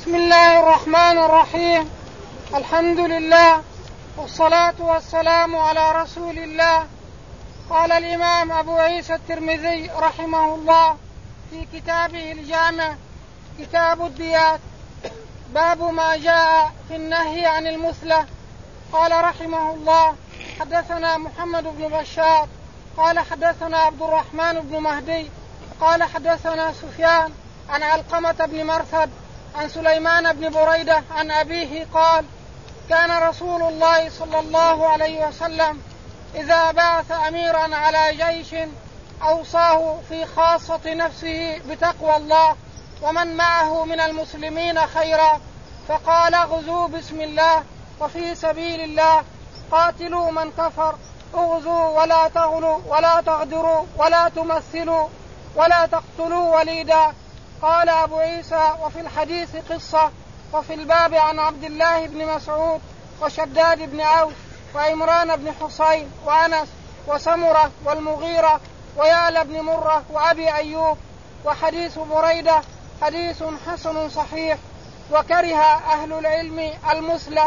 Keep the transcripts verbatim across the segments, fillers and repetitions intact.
بسم الله الرحمن الرحيم. الحمد لله والصلاة والسلام على رسول الله. قال الإمام أبو عيسى الترمذي رحمه الله في كتابه الجامع كتاب الديات باب ما جاء في النهي عن المثلة. قال رحمه الله: حدثنا محمد بن بشار قال حدثنا عبد الرحمن بن مهدي قال حدثنا سفيان عن علقمة بن مرثد عن سليمان بن بريدة عن أبيه قال: كان رسول الله صلى الله عليه وسلم إذا بعث أميرا على جيش أوصاه في خاصة نفسه بتقوى الله ومن معه من المسلمين خيرا، فقال: اغزوا بسم الله وفي سبيل الله، قاتلوا من كفر، اغزوا ولا تغلوا ولا تغدروا ولا تمثلوا ولا تقتلوا وليدا. قال أبو عيسى: وفي الحديث قصة. وفي الباب عن عبد الله بن مسعود وشداد بن عوف وعمران بن حسين وأنس وسمرة والمغيرة ويعلى بن مرة وأبي أيوب. وحديث بريدة حديث حسن صحيح، وكره أهل العلم المثلة.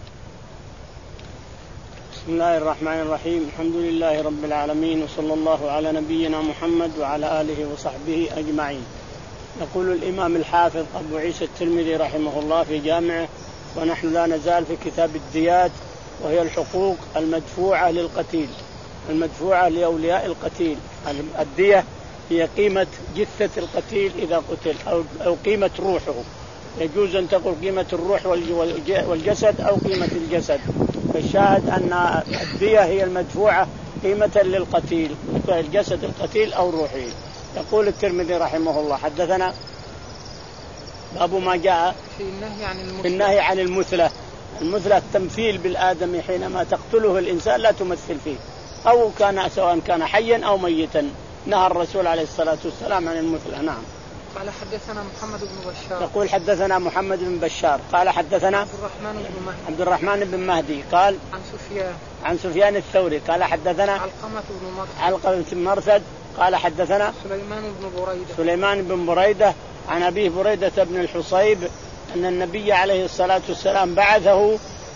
بسم الله الرحمن الرحيم. الحمد لله رب العالمين، وصلى الله على نبينا محمد وعلى آله وصحبه أجمعين. يقول الإمام الحافظ أبو عيسى الترمذي رحمه الله في جامعه: ونحن لا نزال في كتاب الديات، وهي الحقوق المدفوعة للقتيل، المدفوعة لأولياء القتيل. الدية هي قيمة جثة القتيل إذا قتل أو قيمة روحه. يجوز أن تقول قيمة الروح والجسد أو قيمة الجسد، فالشاهد أن الدية هي المدفوعة قيمة للقتيل، الجسد القتيل أو روحه. يقول الترمذي رحمه الله: حدثنا باب ما جاء في النهي عن المثلة. في النهي عن المثلة. المثلة التمثيل بالآدمي، حينما تقتله الإنسان لا تمثل فيه، أو كان سواء كان حيا أو ميتا. نهى الرسول عليه الصلاة والسلام عن المثلة. نعم. قال حدثنا محمد بن بشار. يقول حدثنا محمد بن بشار قال حدثنا عبد الرحمن بن مهدي عبد الرحمن بن مهدي قال عن سفيان عن سفيان الثوري قال حدثنا علقمة بن مرثد علقمة بن مرثد قال حدثنا سليمان بن بريدة سليمان بن بريدة عن أبيه بريدة بن الحصيب أن النبي عليه الصلاة والسلام بعثه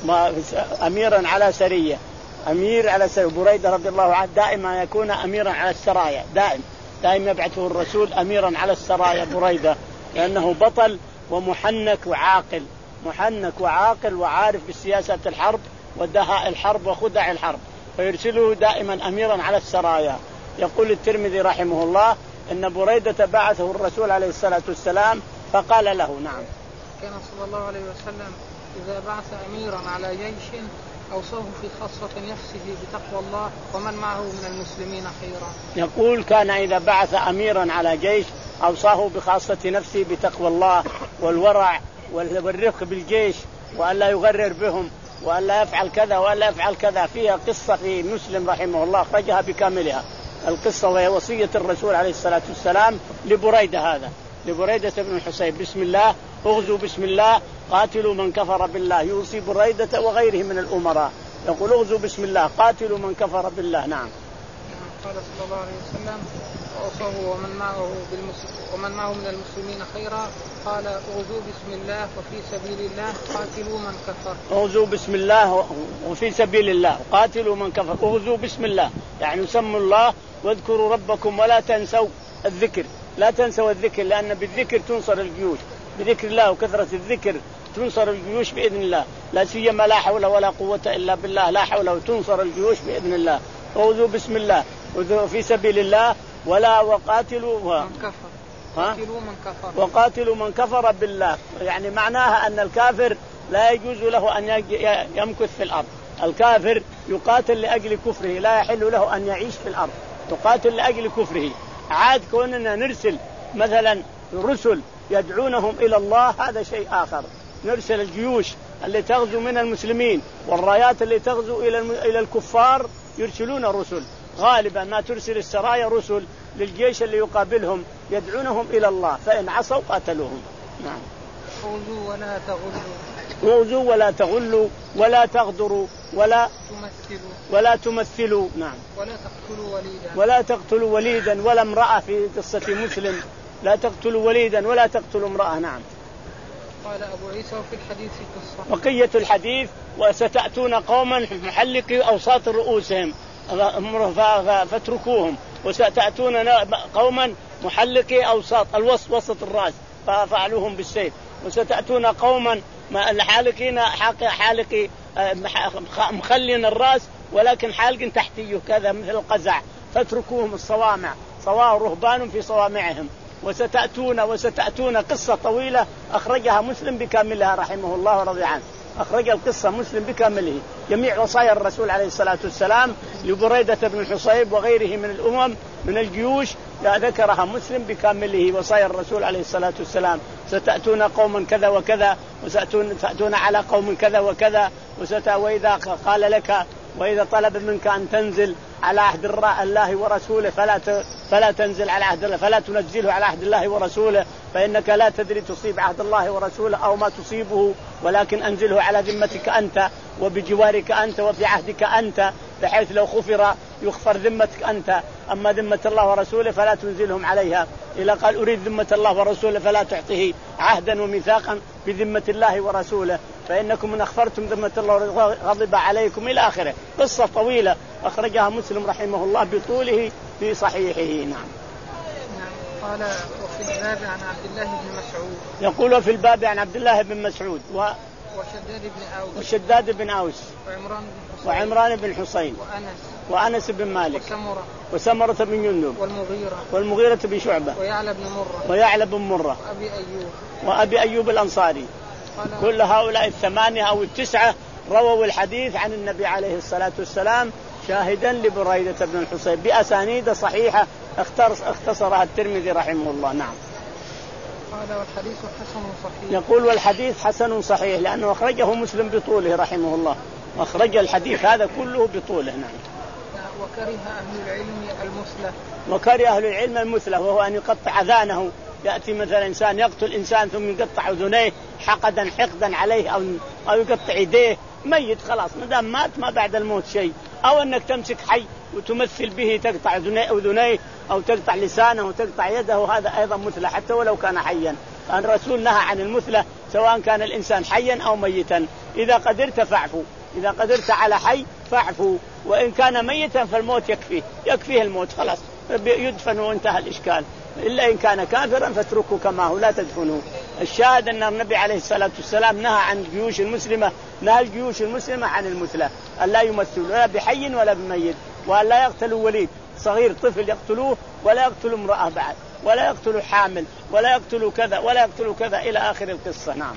أميرا على سرية. أمير على سرية. بريدة رضي الله عنه دائما يكون أميرا على السرايا، دائم دائما يبعثه الرسول أميرا على السرايا بريدة، لأنه بطل ومحنك وعاقل، محنك وعاقل وعارف بسياسة الحرب ودهاء الحرب وخدع الحرب، فيرسله دائما أميرا على السرايا. يقول الترمذي رحمه الله إن بريدة بعثه الرسول عليه الصلاة والسلام فقال له: نعم. كان صلى الله عليه وسلم إذا بعث أميرا على جيش أوصاه في خاصة نفسه بتقوى الله ومن معه من المسلمين خيرا. يقول كان إذا بعث أميرا على جيش أوصاه بخاصة نفسه بتقوى الله والورع والرفق بالجيش، وألا يغرر بهم، وألا يفعل كذا وألا يفعل كذا. فيها قصة في مسلم رحمه الله أخرجها بكاملها القصة، وهي وصية الرسول عليه الصلاة والسلام لبريدة هذا لبريدة بن الحصيب: بسم الله، اغزوا بسم الله، قاتلوا من كفر بالله. يوصي بريدة وغيره من الأمراء، يقول: اغزوا بسم الله، قاتلوا من كفر بالله. نعم. قال صلى الله عليه وسلم: وأوصاه ومن معه ومن معه من المسلمين خيرا، قال: اغزوا بسم الله وفي سبيل الله، قاتلوا من كفر. اغزوا بسم الله وفي سبيل الله، قاتلوا من كفر. اغزوا بسم الله يعني سموا الله واذكروا ربكم ولا تنسوا الذكر، لا تنسوا الذكر، لأن بالذكر تنصر الجيوش، بذكر الله وكثرة الذكر تنصر الجيوش بإذن الله، لا سيما لا حول ولا قوة إلا بالله، لا حول وتنصر الجيوش بإذن الله. اغزوا بسم الله وفي سبيل الله ولا وقاتلوا من كفر. قاتلوا من كفر. وقاتلوا من كفر بالله، يعني معناها أن الكافر لا يجوز له أن يمكث في الأرض. الكافر يقاتل لأجل كفره، لا يحل له أن يعيش في الأرض، يقاتل لأجل كفره. عاد كوننا نرسل مثلا رسل يدعونهم إلى الله هذا شيء آخر. نرسل الجيوش اللي تغزو من المسلمين والرايات اللي تغزو إلى إلى الكفار، يرسلون رسل. غالبا ما ترسل السرايا رسل للجيش اللي يقابلهم يدعونهم إلى الله، فإن عصوا قاتلوهم. نعم. اوذوا ولا تغلوا اوذوا ولا تغلوا ولا تغدروا ولا تمثلوا ولا تمثلوا. نعم. ولا تقتلوا وليدا ولا تقتلوا وليدا ولا امرأة في قصة مسلم، لا تقتلوا وليدا ولا تقتلوا امرأة. نعم. قال أبو عيسى وفي الحديث قصة. بقية الحديث وستأتون قوما محلقي أوساط رؤوسهم فاتركوهم، وستأتون قوما محلقي أوساط الوسط وسط الرأس ففعلوهم بالسيف، وستأتون قوما حالقين حالقي مخلين الرأس ولكن حالق تحتيه كذا مثل القزع فاتركوهم الصوامع، صواه رهبان في صوامعهم. وستأتون وستأتون قصة طويلة أخرجها مسلم بكاملها رحمه الله ورضي عنه، أخرج القصة مسلم بكامله، جميع وصايا الرسول عليه الصلاة والسلام لبريدة بن الحصيب وغيره من الأمم من الجيوش ذكرها مسلم بكامله، وصايا الرسول عليه الصلاة والسلام. ستأتون قوما كذا وكذا، وستأتون تأتون على قوم كذا وكذا، وستأ وإذا قال لك وإذا طلب منك أن تنزل على عهد الله ورسوله فلا فلا تنزل على عهد الله، فلا تنزله على عهد الله ورسوله، فإنك لا تدري تصيب عهد الله ورسوله أو ما تصيبه، ولكن أنزله على ذمتك أنت وبجوارك أنت وفي عهدك أنت، بحيث لو خفر يغفر ذمتك أنت، أما ذمة الله ورسوله فلا تنزلهم عليها. إذا قال أريد ذمة الله ورسوله فلا تعطيه عهدا وميثاقا بذمة الله ورسوله، فإنكم من أخفرتم ذمة الله غضب عليكم إلى آخره. قصة طويلة أخرجها مسلم رحمه الله بطوله في صحيحه. نعم. قال وفي الباب عن عبد الله بن مسعود، يقول في الباب عن عبد الله بن مسعود و وشداد بن أوس وشداد بن أوس وعمران بن حسين وعمران بن حسين وأنس وأنس بن مالك وسمرة وسمرة بن جندب والمغيرة والمغيرة بن شعبة ويعلى بن مرة ويعلى بن مرة وأبي أيوب وأبي أيوب الأنصاري. كل هؤلاء الثمانية أو التسعة رووا الحديث عن النبي عليه الصلاة والسلام شاهدا لبريدة بن الحصيب بأسانيد صحيحة اختصرها الترمذي رحمه الله. نعم. قال والحديث حسن صحيح. يقول والحديث حسن صحيح لأنه أخرجه مسلم بطوله رحمه الله، أخرج الحديث هذا كله بطوله. نعم. وكره أهل العلم المثلة. وكره أهل العلم المثلة وهو أن يقطع أذانه، يأتي مثلا إنسان يقتل إنسان ثم يقطع أذنيه حقدا حقدا عليه أو أو يقطع يديه، ميت خلاص ما دام مات ما بعد الموت شيء، أو أنك تمسك حي وتمثل به تقطع أذنيه أو تقطع لسانه وتقطع يده، هذا أيضا مثلة حتى ولو كان حيا. الرسول نهى عن المثلة سواء كان الإنسان حيا أو ميتا. إذا قدرت فاعفو، إذا قدرت على حي فاعفو، وإن كان ميتا فالموت يكفيه يكفيه الموت خلاص يدفن وانتهى الإشكال، إلا إن كان كافرا فاتركه كما هو لا تدفنوه. الشاهد أن النبي عليه الصلاة والسلام نهى عن الجيوش المسلمة، نهى الجيوش المسلمة عن المثلة، أن لا يمثلوا لا بحي ولا بميت، وأن لا يقتلوا وليد صغير طفل يقتلوه، ولا يقتلوا امرأة بعد، ولا يقتلوا حامل، ولا يقتلوا كذا ولا يقتلوا كذا إلى آخر القصة. نعم.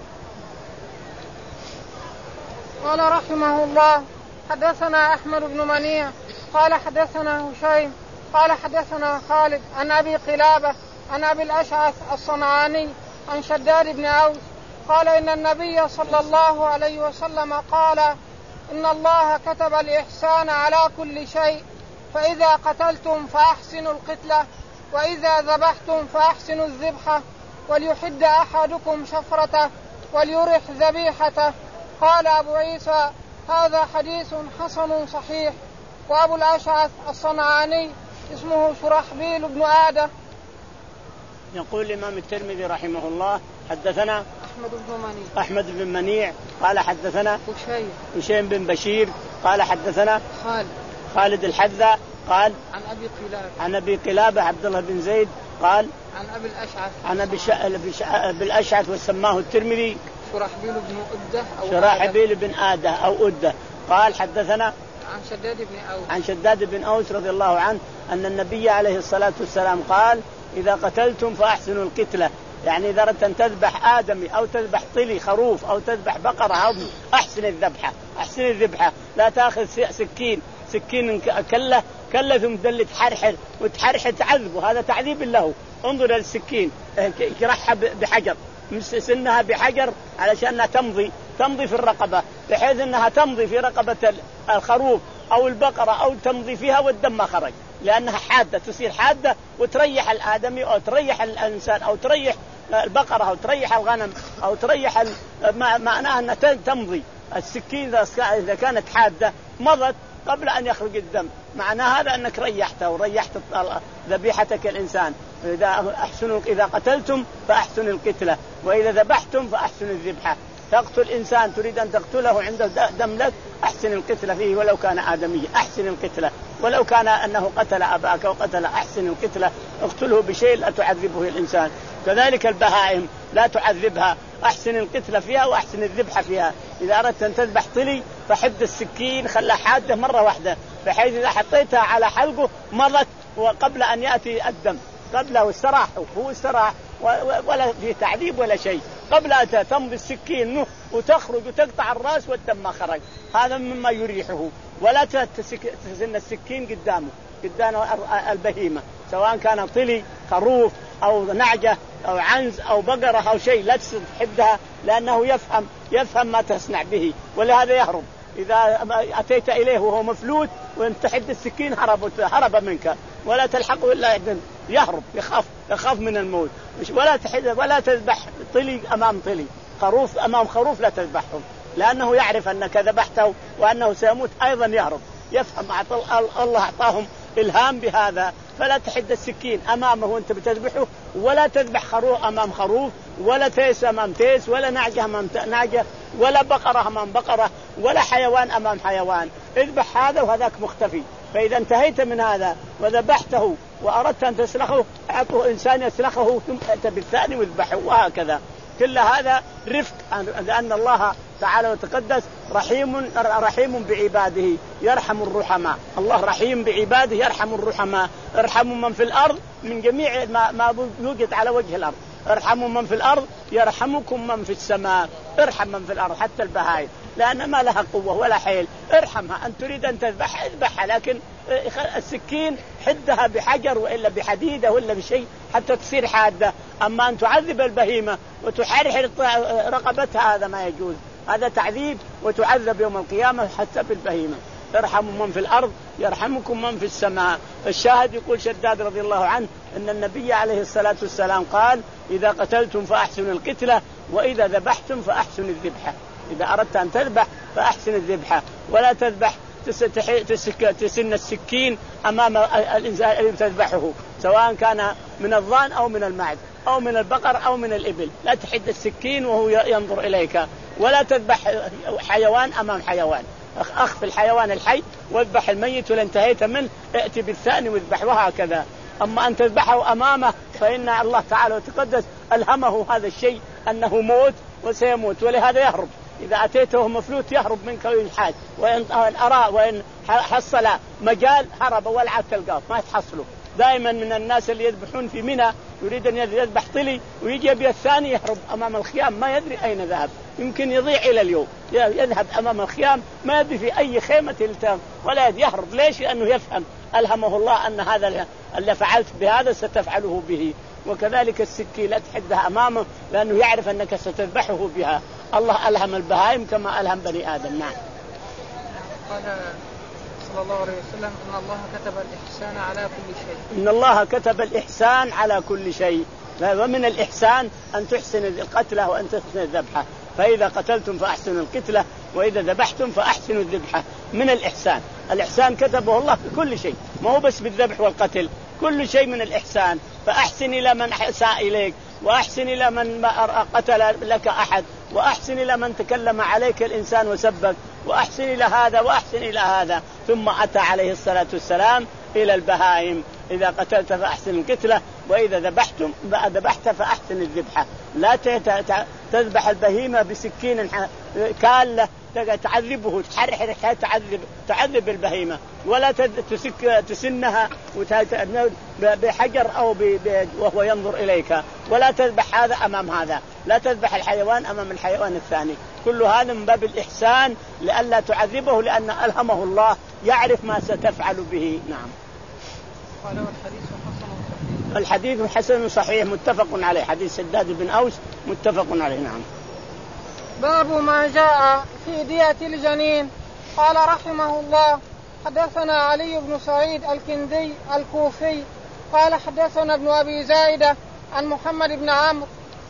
قال رحمه الله حدثنا أحمد بن منيع قال حدثنا هشيم قال حدثنا خالد عن أبي قلابة عن أبي الأشعث الصنعاني عن شداد بن أوس قال إن النبي صلى الله عليه وسلم قال إن الله كتب الإحسان على كل شيء، فإذا قتلتم فأحسنوا القتلة، وإذا ذبحتم فأحسنوا الذبحة، وليحد أحدكم شفرته وليرح ذبيحته. قال أبو عيسى هذا حديث حسن صحيح. وأبو الأشعث الصنعاني اسمه شرحبيل بن آدم. يقول الإمام الترمذي رحمه الله حدثنا أحمد بن منيع أحمد بن منيع قال حدثنا هشيم هشيم بن بشير قال حدثنا خالد خالد الحذاء قال عن أبي قلابة عن أبي قلابة عبد الله بن زيد قال عن أبي الأشعث عن أبي شا... بالأشعث وسماه الترمذي شرحبيل بن أدة أو شرحبيل بن آدة أو أدة قال حدثنا عن شداد بن أوس عن شداد بن أوس رضي الله عنه أن النبي عليه الصلاة والسلام قال إذا قتلتم فأحسنوا القتلة، يعني إذا أردت أن تذبح آدمي أو تذبح طلي خروف أو تذبح بقرة أو أحسن الذبحة أحسن الذبحة، لا تأخذ سكين سكين كله كله ثم تدل تحرحر وتحرحر تعذبه، هذا تعذيب له. انظر للسكين كرحها بحجر سنها بحجر علشان تمضي تمضي في الرقبة بحيث أنها تمضي في رقبة الخروف أو البقرة أو تمضي فيها والدم ما خرج، لأنها حادة تصير حادة وتريح الآدمي أو تريح الإنسان أو تريح البقرة أو تريح الغنم أو تريح ال... معناها أنها تمضي. السكين إذا كانت حادة مضت قبل أن يخرج الدم، معنى هذا أنك ريحته وريحت ذبيحتك الإنسان. إذا أحسنوا إذا قتلتم فأحسنوا القتلة وإذا ذبحتم فأحسنوا الذبحة. تقتل إنسان تريد أن تقتله عنده دم لك أحسن القتلة فيه ولو كان آدميا، أحسن القتلة ولو كان أنه قتل أباك وقتل أحسن القتلة، اقتله بشيء لا تعذبه الإنسان. كذلك البهائم لا تعذبها، أحسن القتلة فيها وأحسن الذبحة فيها. إذا أردت أن تذبح طلي فحد السكين خلها حادة مرة واحدة بحيث إذا حطيتها على حلقه مضت وقبل أن يأتي الدم، قبله استراح هو استراح ولا في تعذيب ولا شيء، قبل أن تمضي السكين وتخرج وتقطع الرأس والدم ما خرج. هذا مما يريحه. ولا تسن السكين قدامه قدام البهيمة سواء كان طلي خروف أو نعجة أو عنز أو بقرة أو شيء، لا تحدها لأنه يفهم يفهم ما تصنع به ولهذا يهرب. إذا أتيت إليه وهو مفلوت وأنت تحد السكين هرب هرب منك ولا تلحقه إلا يهرب، يخاف يخاف من الموت. ولا تحد ولا تذبح طلي أمام طلي، خروف أمام خروف لا تذبحهم لأنه يعرف أنك ذبحته وأنه سيموت أيضا يهرب. يفهم الله أعطاهم إلهام بهذا. فلا تحد السكين أمامه وأنت بتذبحه، ولا تذبح خروف أمام خروف، ولا تيس أمام تيس، ولا نعجة أمام نعجة، ولا بقرة أمام بقرة، ولا حيوان أمام حيوان. اذبح هذا وهذاك مختفي. فإذا انتهيت من هذا وذبحته وأردت أن تسلخه أعطه إنسان يسلخه ثم أتى بالثاني واذبحه وهكذا. كل هذا رفق، لأن الله تعالى وتقدس رحيم رحيم بعباده يرحم الرحماء. الله رحيم بعباده يرحم الرحماء. ارحموا من في الأرض من جميع ما, ما يوجد على وجه الأرض. ارحموا من في الأرض يرحمكم من في السماء. ارحم من في الأرض حتى البهائم لأن ما لها قوة ولا حيل، ارحمها. أن تريد أن تذبحها اذبحها، لكن السكين حدها بحجر وإلا بحديدة ولا بشيء حتى تصير حادة. أما أن تعذب البهيمة وتحرحر رقبتها هذا ما يجوز، هذا تعذيب وتعذب يوم القيامة حتى بالبهيمة. ارحموا من في الأرض يرحمكم من في السماء. الشاهد يقول شداد رضي الله عنه أن النبي عليه الصلاة والسلام قال إذا قتلتم فأحسنوا القتلة وإذا ذبحتم فأحسنوا الذبحة. إذا أردت أن تذبح فأحسن الذبحة ولا تذبح تسن السكين أمام الإنسان الذي تذبحه سواء كان من الضان أو من المعز أو من البقر أو من الإبل. لا تحد السكين وهو ينظر إليك، ولا تذبح حيوان أمام حيوان. أخف الحيوان الحي واذبح الميت ولانتهيت منه ائتي بالثاني واذبح وهكذا. أما أن تذبحه أمامه فإن الله تعالى وتقدس ألهمه هذا الشيء أنه موت وسيموت ولهذا يهرب. إذا أتيته مفلوت يهرب منك وينحاج، وإن أرى وإن حصل مجال هرب ولا عاد تلقاه ما تحصله. دائما من الناس اللي يذبحون في منى يريد أن يذبح طلي ويجي يبي الثاني يهرب أمام الخيام ما يدري أين ذهب، يمكن يضيع إلى اليوم. يذهب أمام الخيام ما يدري في أي خيمة التام ولا يهرب. ليش؟ لأنه يفهم ألهمه الله أن هذا اللي فعلت بهذا ستفعله به. وكذلك السكين لا تحدها أمامه لأنه يعرف أنك ستذبحه بها. الله ألهم البهائم كما ألهم بني آدم. نعم. قال صلى الله عليه وسلم إن الله كتب الإحسان على كل شيء. إن الله كتب الإحسان على كل شيء، ومن الإحسان أن تحسن القتلة وأن تحسن الذبحة. فإذا قتلتم فأحسنوا القتلة وإذا ذبحتم فأحسنوا الذبحة. من الإحسان، الإحسان كتبه الله في كل شيء، ما هو بس بالذبح والقتل، كل شيء من الإحسان. فأحسن إلى من أساء إليك، وأحسن إلى من قتل لك أحد، وأحسن إلى من تكلم عليك الإنسان وسبك، وأحسن إلى هذا وأحسن إلى هذا. ثم أتى عليه الصلاة والسلام إلى البهائم إذا قتلت فأحسن القتلة وإذا ذبحتم ذبحت فأحسن الذبحة. لا تذبح البهيمة بسكين كالة تعذبه تحرحر تعذب تعذب البهيمة، ولا تسك تسنها بحجر أو وهو ينظر إليك، ولا تذبح هذا أمام هذا، لا تذبح الحيوان أمام الحيوان الثاني. كل هذا من باب الإحسان لئلا تعذبه لأن ألهمه الله يعرف ما ستفعل به. نعم. قال والحديث حسن صحيح. الحديث حسن صحيح متفق عليه، حديث شداد بن أوس متفق عليه. نعم. باب ما جاء في دية الجنين. قال رحمه الله حدثنا علي بن سعيد الكندي الكوفي قال حدثنا ابن أبي زائدة عن محمد بن عمرو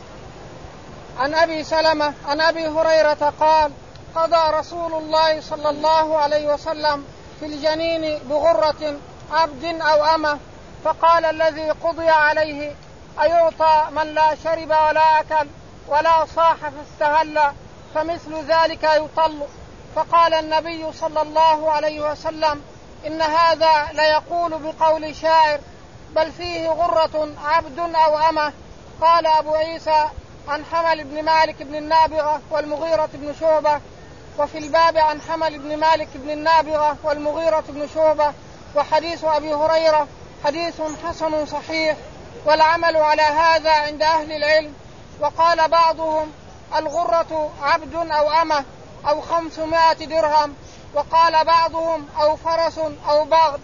عن أبي سلمة عن أبي هريرة قال قضى رسول الله صلى الله عليه وسلم في الجنين بغرة عبد أو أمة فقال الذي قضي عليه أيعطى من لا شرب ولا أكل ولا صاح فاستهل فمثل ذلك يطل. فقال النبي صلى الله عليه وسلم إن هذا ليقول بقول شاعر بل فيه غرة عبد أو أمة. قال أبو عيسى عن حمل بن مالك بن النابغة والمغيرة بن شعبة. وفي الباب عن حمل بن مالك بن النابغة والمغيرة بن شعبة وحديث أبي هريرة حديث حسن صحيح، والعمل على هذا عند أهل العلم. وقال بعضهم الغرة عبد أو أمة أو خمسمائة درهم، وقال بعضهم أو فرس أو بغل.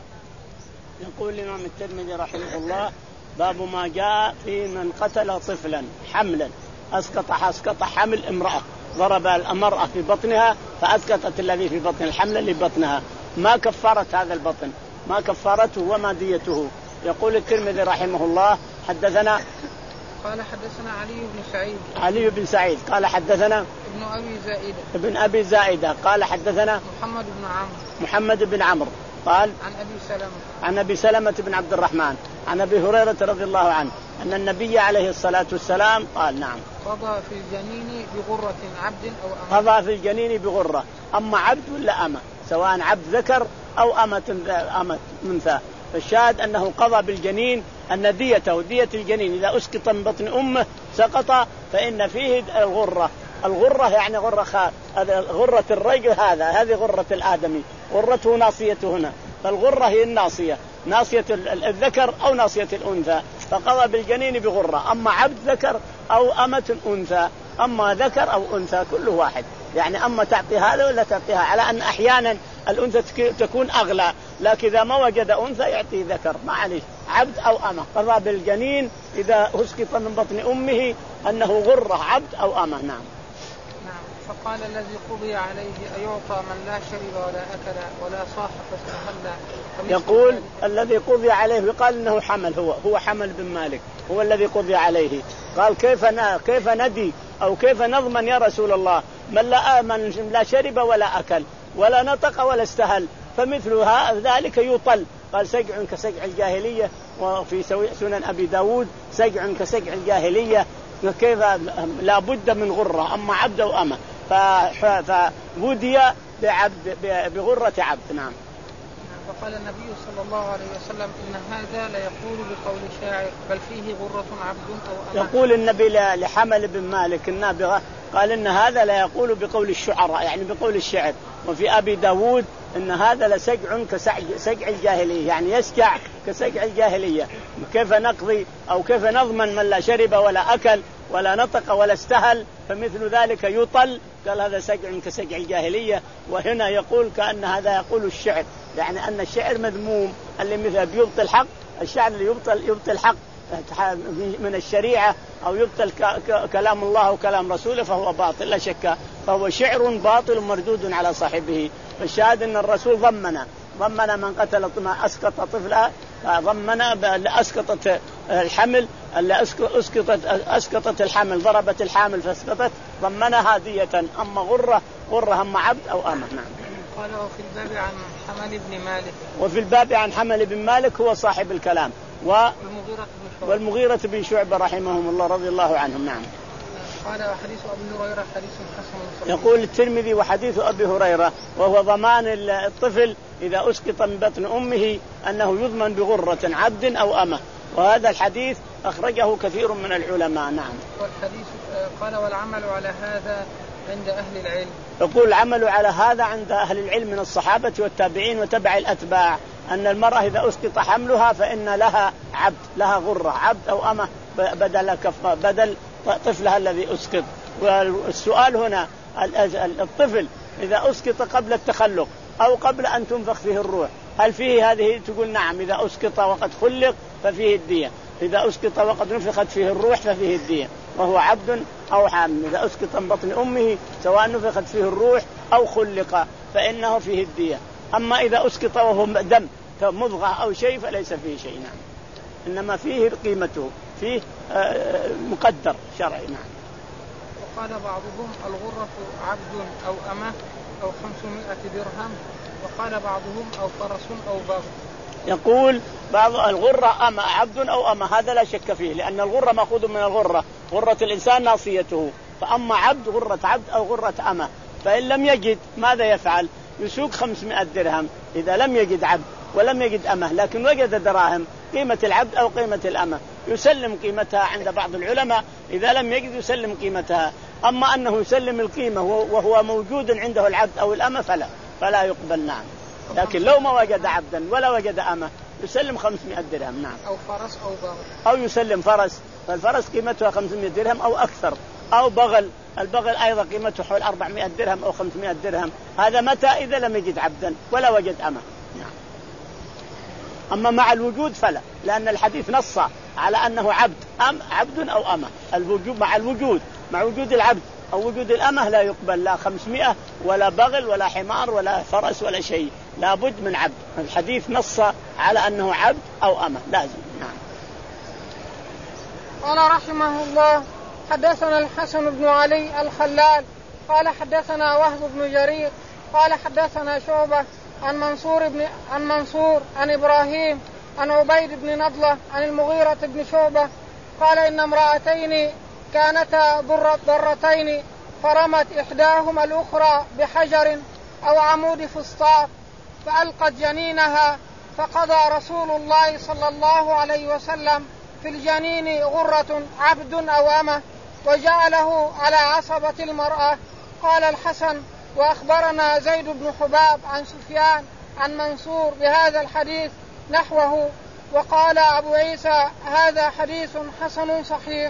يقول الإمام الترمذي رحمه الله باب ما جاء في من قتل طفلا حملا أسقط أسقط حمل امرأة، ضرب المرأة في بطنها فأسقطت الذي في بطن الحمل اللي بطنها، ما كفرت هذا البطن، ما كفرته وما ديته. يقول الترمذي رحمه الله حدثنا قال حدثنا علي بن سعيد علي بن سعيد قال حدثنا ابن أبي زائدة ابن أبي زائدة قال حدثنا محمد بن عمرو محمد بن عمرو قال عن أبي سلمة عن أبي سلمة بن عبد الرحمن عن أبي هريرة رضي الله عنه أن النبي عليه الصلاة والسلام قال نعم قضى في الجنين بغرة عبد أو أمة. قضى في الجنين بغرة، أما عبد ولا أمة، سواء عبد ذكر أو أمة أمة منثى. فالشاهد أنه قضى بالجنين أن ديته دية الجنين إذا أسقط من بطن أمه سقط فإن فيه الغرة. الغرة يعني غرة خاء، غرة الرجل هذا هذه غرة الآدمي، غرته ناصيته هنا، فالغرة هي الناصية، ناصية الذكر أو ناصية الأنثى، فقضى بالجنين بغرة. أما عبد ذكر أو أمة أنثى، أما ذكر أو أنثى كله واحد، يعني أما تعطي هذا ولا تعطيها، على أن أحيانا الأنثى تكون أغلى، لكن إذا ما وجد أنثى يعطي ذكر، ما عليه، عبد أو أمة. قضى بالجنين إذا أسقط من بطن أمه أنه غرة عبد أو أمة. نعم. فقال الذي قضي عليه أيعطى من لا شرب ولا أكل ولا صاح فاستهل. يقول الذي قضي عليه يقال إنه حمل، هو هو حمل بن مالك هو الذي قضي عليه. قال كيف كيف ندي أو كيف نضمن يا رسول الله من لا من لا شرب ولا أكل ولا نطق ولا استهل، فمثل ذلك يطل. قال سجع كسجع الجاهلية، وفي سنن أبي داود سجع كسجع الجاهلية، كيف لا بد من غرة، أما عبد أو أمة فودي بعبد بغرة عبد. نعم. فقال النبي صلى الله عليه وسلم إن هذا لا يقول بقول شاعر بل فيه غرة عبد أو أمة. يقول النبي لحمل بن مالك النابغة قال إن هذا لا يقول بقول الشعراء، يعني بقول الشعر. وفي أبي داود إن هذا لسجع كسجع الجاهلية، يعني يسجع كسجع الجاهلية. كيف نقضي أو كيف نضمن من لا شرب ولا أكل ولا نطق ولا استهل، فمثل ذلك يطل. قال هذا سجع كسجع الجاهلية. وهنا يقول كأن هذا يقول الشعر، يعني أن الشعر مذموم، اللي مثل بيبطل الحق، الشعر اللي يبطل يبطل الحق من الشريعة أو يبطل كلام الله وكلام رسوله فهو باطل لا شك، فهو شعر باطل مردود على صاحبه. فالشاهد أن الرسول ضمنا ضمن من قتل ما أسقط طفلا، ضمن أسقطت الحمل اللي أسقطت أسقطت الحمل ضربت الحامل فاسقطت ضمنها دية. أما غرة غرة أما عبد أو أمة. نعم. قال وفي الباب عن حمل بن مالك وفي الباب عن حمل بن مالك هو صاحب الكلام و والمغيرة بن شعبة رحمهم الله رضي الله عنهم. نعم. قال وحديث أبي هريرة حديث حسن. يقول الترمذي وحديث أبي هريرة وهو ضمان الطفل إذا أسقط من بطن أمه أنه يضمن بغرة عبد أو أمة، وهذا الحديث أخرجه كثير من العلماء. نعم. والحديث قال والعمل على هذا عند أهل العلم. يقول العمل على هذا عند أهل العلم من الصحابة والتابعين وتبع الأتباع، أن المرأة إذا أسقط حملها فإن لها عبد، لها غرة عبد أو أمة بدل كف بدل طفلها الذي أسقط. والسؤال هنا الطفل إذا أسقط قبل التخلق أو قبل أن تنفخ فيه الروح هل فيه هذه؟ تقول نعم، إذا أسقط وقد خلق ففيه الدية، إذا أسقط وقد نفخت فيه الروح ففيه الدية، وهو عبد أو حامل. إذا أسقط من بطن أمه سواء نفخت فيه الروح أو خلق فإنه فيه الدية. أما إذا أسقط وهو دم كمضغة أو شيء فليس فيه شيء. نعم. إنما فيه قيمته، فيه مقدر شرعي. نعم. وقال بعضهم الغرة عبد أو أمة أو خمسمائة درهم، وقال بعضهم أو فرس أو بغل. يقول بعض الغرة أما عبد أو أما، هذا لا شك فيه، لأن الغرة مأخوذ من الغرة، غرة الإنسان ناصيته، فأما عبد غرة عبد أو غرة أما. فإن لم يجد ماذا يفعل؟ يسوق خمسمائة درهم إذا لم يجد عبد ولم يجد أمه، لكن وجد دراهم قيمة العبد أو قيمة الأمة يسلم قيمتها عند بعض العلماء، إذا لم يجد يسلم قيمتها. أما أنه يسلم القيمة وهو موجود عنده العبد أو الأمة فلا فلا يقبل. نعم. لكن لو ما وجد عبدا ولا وجد أمة يسلم خمسمائة درهم. نعم. أو فرس أو بغل، أو يسلم فرس، فالفرس قيمتها خمسمائة درهم أو أكثر، أو بغل، البغل أيضا قيمته حول أربعمائة درهم أو خمسمائة درهم. هذا متى؟ إذا لم يجد عبدا ولا وجد أمة. نعم. أما مع الوجود فلا، لأن الحديث نص على أنه عبد أم عبد أو أمة. الوجود مع الوجود مع وجود العبد أو وجود الأمة لا يقبل لا خمسمائة ولا بغل ولا حمار ولا فرس ولا شيء، لابد من عبد. الحديث نص على أنه عبد أو أمة لازم. نعم. قال رحمه الله: حدثنا الحسن بن علي الخلال قال حدثنا وهب بن جرير قال حدثنا شعبة عن منصور بن عن منصور عن إبراهيم عن عبيد بن نضلة عن المغيرة بن شعبة قال إن امرأتين كانتا ضرتين فرمت إحداهما الأخرى بحجر أو عمود فسطاط فألقت جنينها، فقضى رسول الله صلى الله عليه وسلم في الجنين غرة عبد أو أمة وجعله على عصبة المرأة. قال الحسن: وأخبرنا زيد بن حباب عن سفيان عن منصور بهذا الحديث نحوه. وقال أبو عيسى: هذا حديث حسن صحيح.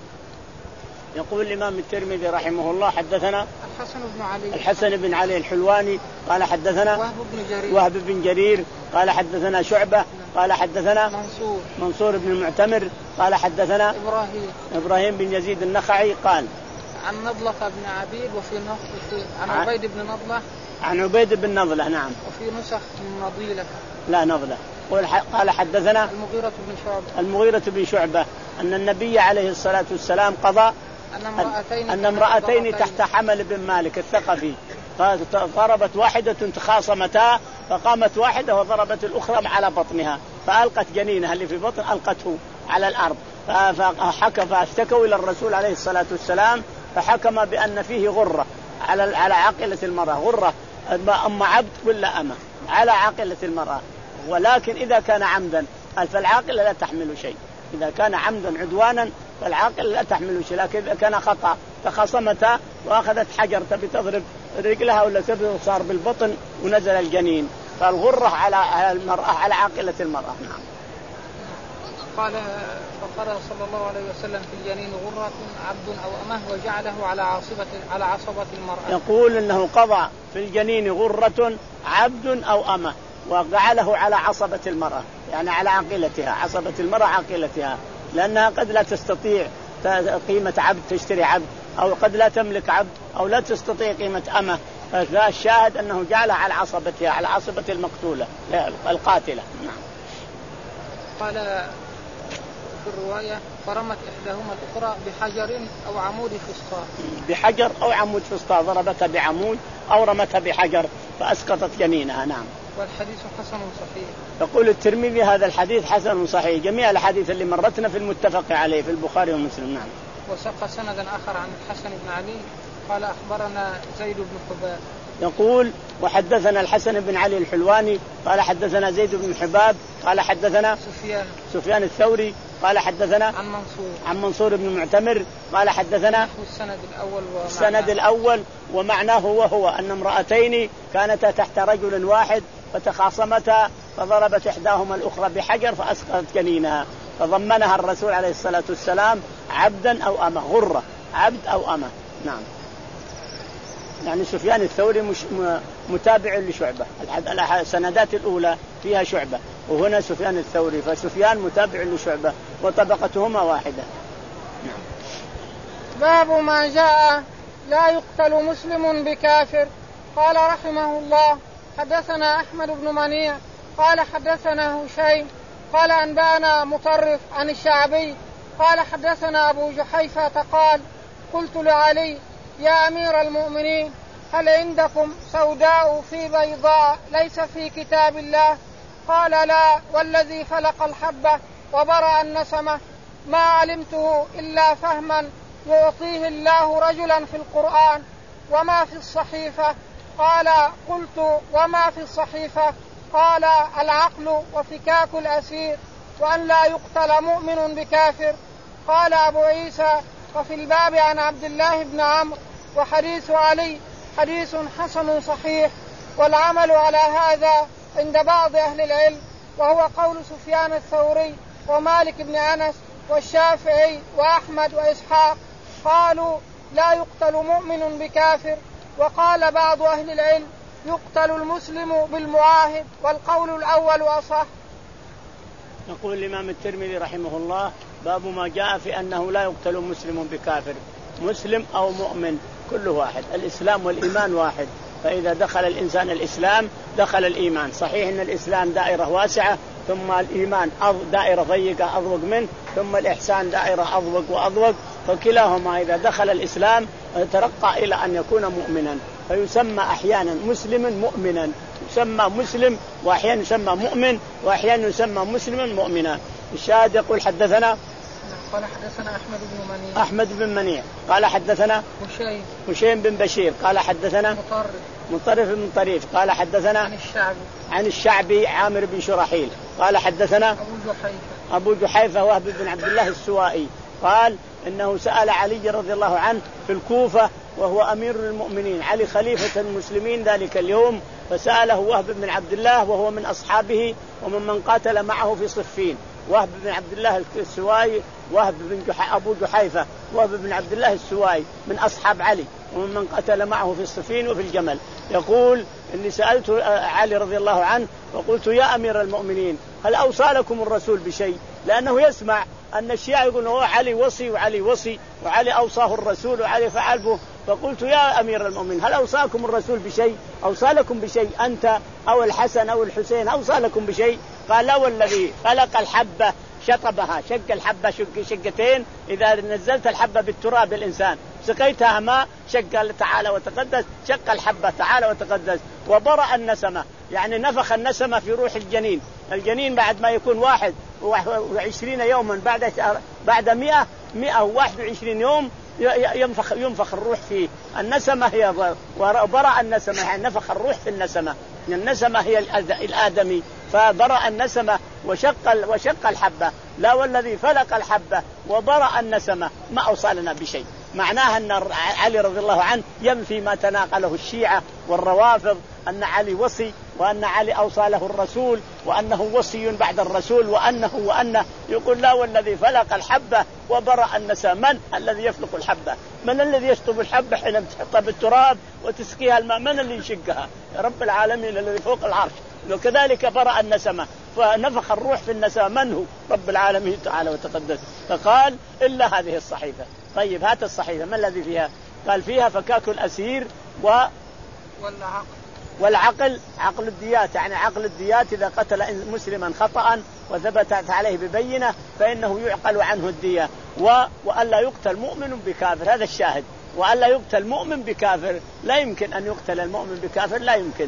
يقول الإمام الترمذي رحمه الله: حدثنا الحسن بن علي الحسن بن علي الحلواني قال حدثنا وهب بن جرير, وهب بن جرير قال حدثنا شعبة قال حدثنا منصور منصور بن المعتمر قال حدثنا إبراهيم إبراهيم بن يزيد النخعي قال عن نضلة بن عبيد وفي نخ عن عبيد بن نضلة عن عبيد بن نضلة. نعم. وفي نسخ نضيلة لا نضلة. قال حدثنا المغيرة بن شعبة المغيرة بن شعبة أن النبي عليه الصلاة والسلام قضى أن امرأتين, أن امرأتين تحت حمل بن مالك الثقفي ضربت واحدة تخاصمتا، فقامت واحدة وضربت الأخرى على بطنها فألقت جنينها اللي في بطن ألقته على الأرض، فحكى فاشتكوا إلى الرسول عليه الصلاة والسلام فحكم بأن فيه غرة على على عاقلة المرأة، غرة أما عبد ولا أمة على عاقلة المرأة. ولكن إذا كان عمدا فالعاقلة لا تحمل شيء، إذا كان عمدا عدوانا فالعاقلة لا تحمل شيء، لكن إذا كان خطأ تخاصمتا وأخذت حجر تبي تضرب رجلها ولا تبي صار بالبطن ونزل الجنين، فالغرة على المرأة على عاقلة المرأة. نعم. قال: فقال صلى الله عليه وسلم في الجنين غرة عبد أو أمه وجعله على عصبة على عصبة المرأة. يقول إنه قضى في الجنين غرة عبد أو أمه وجعله على عصبة المرأة، يعني على عاقلتها، عصبة المرأة عاقلتها، لأنها قد لا تستطيع قيمة عبد تشتري عبد، أو قد لا تملك عبد، أو لا تستطيع قيمة أمه. فالشاهد أنه جعلها على عصبتها، على عصبة المقتولة القاتلة. نعم. قال في الرواية: فرمت إحداهما الأخرى بحجر أو عمود فسطاط. بحجر أو عمود فسطاط، ضربتها بعمود أو رمتها بحجر فأسقطت جنينها. نعم. والحديث حسن صحيح. يقول الترمذي: هذا الحديث حسن صحيح. جميع الحديث اللي مرتنا في المتفق عليه في البخاري ومسلم. نعم. وساق سندا آخر عن الحسن بن علي قال: أخبرنا زيد بن حباب. يقول: وحدثنا الحسن بن علي الحلواني قال حدثنا زيد بن حباب قال حدثنا سفيان سفيان الثوري قال حدثنا عن منصور عن منصور بن المعتمر قال حدثنا السند الأول ومعناه السند الأول ومعناه وهو أن امرأتين كانتا تحت رجل واحد فتخاصمتا فضربت إحداهما الأخرى بحجر فأسقطت جنينها، فضمنها الرسول عليه الصلاة والسلام عبدا أو أمة، غرة عبد أو أمة. نعم. يعني سفيان الثوري مش متابع لشعبة، السندات الأولى فيها شعبة وهنا سفيان الثوري، فسفيان متابع لشعبة وطبقتهما واحدة. نعم. باب ما جاء لا يقتل مسلم بكافر. قال رحمه الله: حدثنا أحمد بن منيع قال حدثنا هشيم قال أنبأنا مطرف عن الشعبي قال حدثنا أبو جحيفة قال: قلت لعلي: يا أمير المؤمنين، هل عندكم سوداء في بيضاء ليس في كتاب الله؟ قال لا والذي فلق الحبة وبرأ النسمة ما علمته إلا فهما يعطيه الله رجلا في القرآن. وما في الصحيفة؟ قال قلت وما في الصحيفة؟ قال العقل وفكاك الأسير وأن لا يقتل مؤمن بكافر. قال أبو عيسى وفي الباب عن عبد الله بن عمرو وحديث علي حديث حسن صحيح. والعمل على هذا عند بعض أهل العلم وهو قول سفيان الثوري ومالك بن أنس والشافعي وأحمد وإسحاق قالوا لا يقتل مؤمن بكافر. وقال بعض أهل العلم يقتل المسلم بالمعاهد والقول الأول أصح. يقول الإمام الترمذي رحمه الله باب ما جاء في أنه لا يقتل مسلم بكافر. مسلم أو مؤمن كله واحد، الإسلام والإيمان واحد، فإذا دخل الإنسان الإسلام دخل الإيمان. صحيح أن الإسلام دائرة واسعة ثم الإيمان دائرة ضيقة أضوق منه ثم الإحسان دائرة أضوق وأضوق، فكلاهما إذا دخل الإسلام ترقى إلى أن يكون مؤمنا فيسمى أحيانا مسلما مؤمنا، يسمى مسلم وأحيانا يسمى مؤمن وأحيانا يسمى مسلما مؤمنا. الشاهد يقول حدثنا قال حدثنا أحمد بن منيع أحمد بن منيع قال حدثنا هشيم هشيم بن بشير قال حدثنا مطرف مطرف بن طريف قال حدثنا عن الشعبي عن الشعبي عامر بن شرحيل قال حدثنا أبو جحيفة أبو جحيفة وهب بن عبد الله السوائي قال إنه سأل علي رضي الله عنه في الكوفة وهو أمير المؤمنين علي خليفة المسلمين ذلك اليوم، فسأله وهب بن عبد الله وهو من أصحابه ومن من قاتل معه في صفين. وهب بن عبد الله السوائي وهب بن جح... أبو جحيفة وهب بن عبد الله السوائي من أصحاب علي ومن من قتل معه في الصفين وفي الجمل. يقول إني سألت علي رضي الله عنه وقلت يا أمير المؤمنين هل أوصى لكم الرسول بشيء؟ لأنه يسمع أن الشيعة يقولون هو علي وصي وعلي وصي وعلي أوصاه الرسول وعلي فعل به. فقلت يا أمير المؤمنين هل أوصاكم الرسول بشيء؟ أوصى لكم بشيء أنت أو الحسن أو الحسين أوصى لكم بشيء؟ قال لا والذي خلق الحبة شطبها، شق الحبة شق شقتين، إذا نزلت الحبة بالتراب الإنسان سقيتها ماء شق تعالى وتقدس، شق الحبة تعالى وتقدس. وبرأ النسمة يعني نفخ النسمة في روح الجنين، الجنين بعد ما يكون واحد وعشرين يوما بعد بعد مئة مئة وواحد وعشرين يوم ينفخ ينفخ الروح فيه. النسمة هي وبرأ النسمة يعني نفخ الروح في النسمة، النسمة هي الآدمي، فبرأ النسمة وشق وشق الحبة. لا والذي فلق الحبة وبرأ النسمة ما أوصى لنا بشيء. معناها أن علي رضي الله عنه ينفي ما تناقله الشيعة والروافض أن علي وصي وأن علي أوصى له الرسول وأنه وصي بعد الرسول وأنه وأنه يقول لا والذي فلق الحبة وبرأ النسمة. من الذي يفلق الحبة؟ من الذي يشطب الحبة حين تحطها بالتراب وتسقيها الماء؟ من اللي يشقها؟ رب العالمين الذي فوق العرش. وكذلك برأ النسمة فنفخ الروح في النسمة. من هو؟ رب العالمين تعالى وتقدس. فقال إلا هذه الصحيفة. طيب هات الصحيفة ما الذي فيها؟ قال فيها فكاك الأسير و والعقل والعقل عقل الديات، يعني عقل الديات إذا قتل مسلما خطأ وثبتت عليه ببينة فإنه يعقل عنه الدية. و... وألا يقتل مؤمن بكافر، هذا الشاهد. وألا يقتل مؤمن بكافر، لا يمكن أن يقتل المؤمن بكافر، لا يمكن،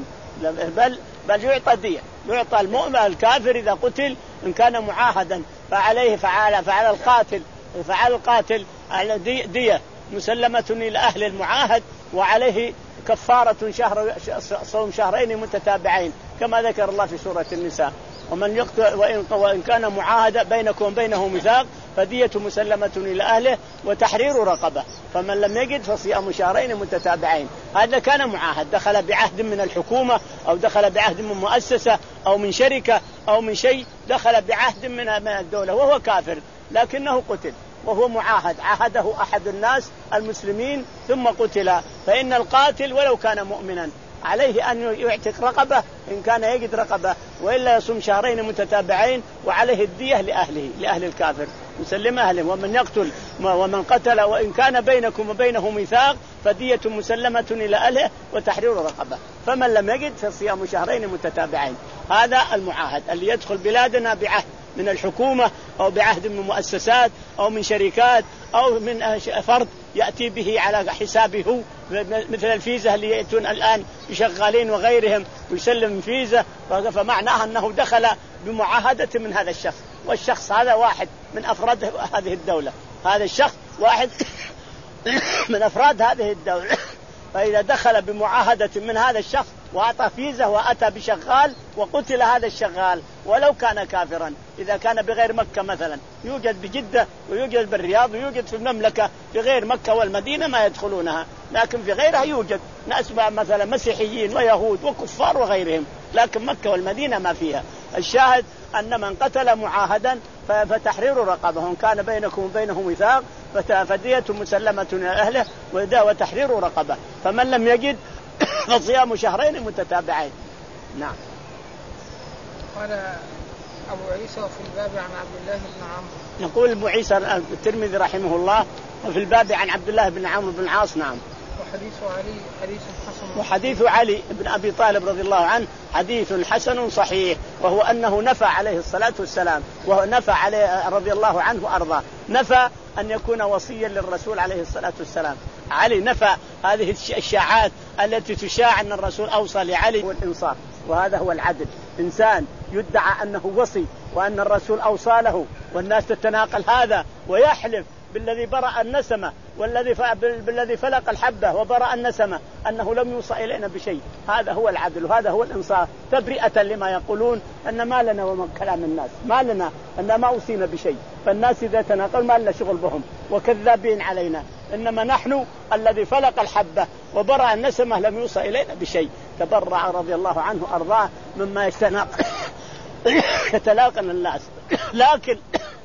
بل بل يعطى دية. يعطى المؤمن الكافر إذا قتل إن كان معاهدا فعليه فعل فعل القاتل فعل القاتل دي دية مسلمة إلى أهل المعاهد، وعليه كفارة شهر صوم شهرين متتابعين كما ذكر الله في سورة النساء. ومن يقتل وإن, وإن كان معاهدا بينكم وبينه ميثاق فدية مسلمة إلى أهله وتحرير رقبة، فمن لم يجد فصيام شهرين متتابعين. هذا كان معاهد، دخل بعهد من الحكومة أو دخل بعهد من مؤسسة أو من شركة أو من شيء، دخل بعهد من الدولة وهو كافر لكنه قتل وهو معاهد، عاهده أحد الناس المسلمين ثم قتل، فإن القاتل ولو كان مؤمنا عليه أن يعتق رقبة إن كان يجد رقبة، وإلا يصوم شهرين متتابعين وعليه الدية لأهله لأهل الكافر مسلم أهله. ومن يقتل ومن قتل وإن كان بينكم وبينه ميثاق فدية مسلمة إلى أهله وتحرير رقبة، فمن لم يجد فصيام شهرين متتابعين. هذا المعاهد اللي يدخل بلادنا بعهد من الحكومة أو بعهد من مؤسسات أو من شركات أو من فرد يأتي به على حسابه، مثل الفيزا اللي يأتون الآن بشغالين وغيرهم ويسلم فيزا، فمعناها أنه دخل بمعاهدة من هذا الشخص، والشخص هذا واحد من أفراد هذه الدولة، هذا الشخص واحد من أفراد هذه الدولة. فإذا دخل بمعاهدة من هذا الشخص وأعطى فيزا وأتى بشغال وقتل هذا الشغال ولو كان كافرا، إذا كان بغير مكة مثلا، يوجد بجدة ويوجد بالرياض ويوجد في المملكة، في غير مكة والمدينة ما يدخلونها، لكن في غيرها يوجد ناس مثلا مسيحيين ويهود وكفار وغيرهم، لكن مكة والمدينة ما فيها. الشاهد أن من قتل معاهدا فتحرير رقبة، كان بينكم وبينه ميثاق فدية مسلمة إلى أهله وتحرير رقبة، فمن لم يجد فصيام شهرين متتابعين. نعم. قال أبو عيسى وفي الباب عن عبد الله بن عمرو. يقول أبو عيسى الترمذي رحمه الله وفي الباب عن عبد الله بن عمرو بن العاص. نعم. وحديث علي حديث حسن. وحديث علي بن أبي طالب رضي الله عنه حديث حسن صحيح، وهو أنه نفى عليه الصلاة والسلام، وهو نفى عليه رضي الله عنه وأرضاه، نفى أن يكون وصيا للرسول عليه الصلاة والسلام. علي نفى هذه الشائعات التي تشاع أن الرسول أوصى لعلي والإنصاف، وهذا هو العدل. إنسان يدعى أنه وصي وأن الرسول أوصى له، والناس تتناقل هذا ويحلف بالذي برأ النسمة والذي بالذي فلق الحبة وبرأ النسمة أنه لم يوصى إلينا بشيء، هذا هو العدل وهذا هو الإنصاف، تبرئة لما يقولون أن ما لنا وما كلام الناس، ما لنا أن ما أوصينا بشيء، فالناس إذا تناقل ما لنا شغل بهم وكذابين علينا، إنما نحن الذي فلق الحبة وبرأ النسمة لم يوصى إلينا بشيء. تبرع رضي الله عنه أرضاه مما يتناقل يتلاقن الناس. لكن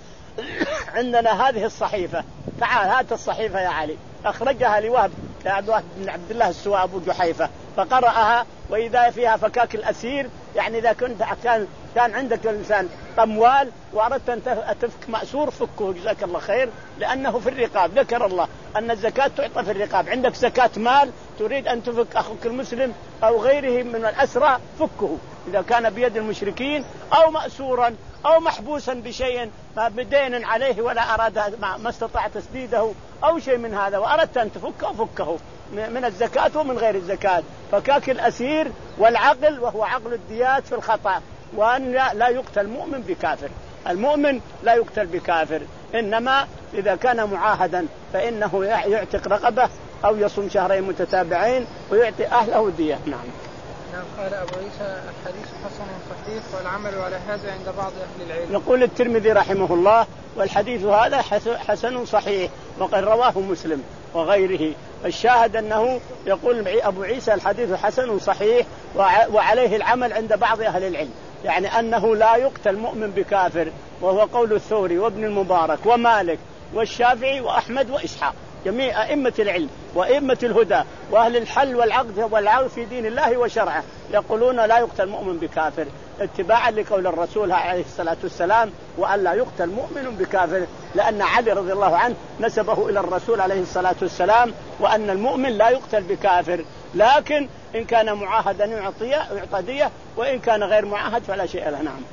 عندنا هذه الصحيفة، تعال هات الصحيفة يا علي، أخرجها لوهب بن عبد الله السواء أبو جحيفة فقرأها، وإذا فيها فكاك الأسير، يعني إذا كنت كان كان عندك الإنسان أموال وأردت أن تفك مأسور فكه جزاك الله خير، لأنه في الرقاب، ذكر الله أن الزكاة تعطى في الرقاب، عندك زكاة مال تريد أن تفك أخوك المسلم أو غيره من الأسرى فكه، إذا كان بيد المشركين أو مأسورا أو محبوسا بشيء ما بدين عليه ولا أراد ما استطاع تسديده أو شيء من هذا وأردت أن تفكه فكه من الزكاة ومن غير الزكاة. فكاك الأسير والعقل، وهو عقل الديات في الخطأ، وأن لا يقتل مؤمن بكافر، المؤمن لا يقتل بكافر، إنما إذا كان معاهدا فإنه يعتق رقبة أو يصوم شهرين متتابعين ويعطي أهله دية. نعم. نعم. قال أبو عيسى الحديث حسن صحيح والعمل على هذا عند بعض أهل العلم. يقول الترمذي رحمه الله والحديث هذا حسن صحيح وقد رواه مسلم وغيره. الشاهد أنه يقول أبو عيسى الحديث حسن صحيح وعليه العمل عند بعض أهل العلم، يعني أنه لا يقتل مؤمن بكافر، وهو قول الثوري وابن المبارك ومالك والشافعي وأحمد وإسحاق، جميع أئمة العلم وأئمة الهدى وأهل الحل والعقد والعقد في دين الله وشرعه، يقولون لا يقتل مؤمن بكافر اتباعا لقول الرسول عليه الصلاة والسلام وأن لا يقتل مؤمن بكافر، لأن علي رضي الله عنه نسبه إلى الرسول عليه الصلاة والسلام وأن المؤمن لا يقتل بكافر، لكن إن كان معاهدا يعطى دية، وإن كان غير معاهد فلا شيء له. نعم.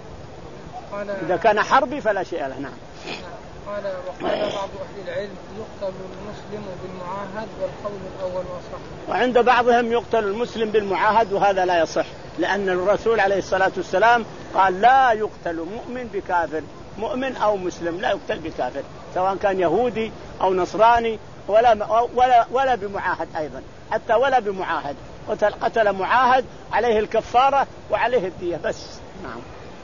إذا كان حربي فلا شيء له. نعم. قال وقال بعض أهل العلم يقتل المسلم بالمعاهد والقول الأول وصح. وعند بعضهم يقتل المسلم بالمعاهد، وهذا لا يصح، لأن الرسول عليه الصلاة والسلام قال لا يقتل مؤمن بكافر، مؤمن أو مسلم لا يقتل بكافر، سواء كان يهودي أو نصراني ولا ولا ولا بمعاهد أيضا، حتى ولا بمعاهد، قتل معاهد عليه الكفارة وعليه الدية بس. نعم.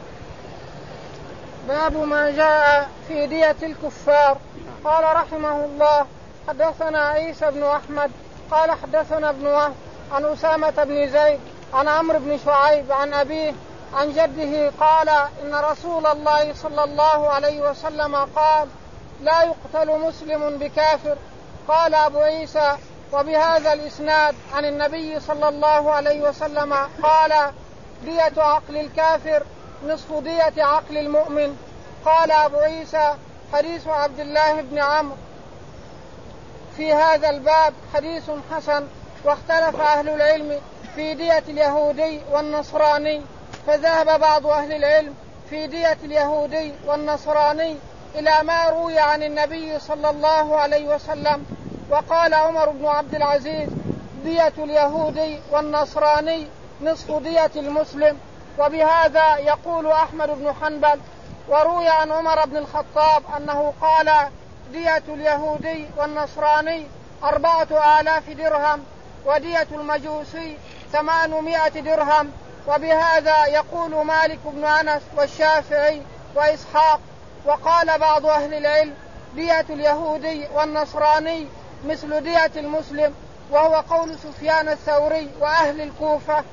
باب ما جاء في دية الكفار. قال رحمه الله حدثنا عيسى بن أحمد قال حدثنا ابن وهب عن أسامة بن زيد عن عمرو بن شعيب عن أبيه عن جده قال إن رسول الله صلى الله عليه وسلم قال لا يقتل مسلم بكافر. قال أبو عيسى وبهذا الإسناد عن النبي صلى الله عليه وسلم قال دية عقل الكافر نصف دية عقل المؤمن. قال أبو عيسى حديث عبد الله بن عمرو في هذا الباب حديث حسن. واختلف أهل العلم في دية اليهودي والنصراني، فذهب بعض أهل العلم في دية اليهودي والنصراني إلى ما روي عن النبي صلى الله عليه وسلم. وقال عمر بن عبد العزيز: دية اليهودي والنصراني نصف دية المسلم. وبهذا يقول أحمد بن حنبل. وروي عن عمر بن الخطاب أنه قال: دية اليهودي والنصراني أربعة آلاف درهم، ودية المجوسي ثمانمائة درهم. وبهذا يقول مالك بن أنس والشافعي وإسحاق. وقال بعض أهل العلم: دية اليهودي والنصراني مثل دية المسلم، وهو قول سفيان الثوري وأهل الكوفة.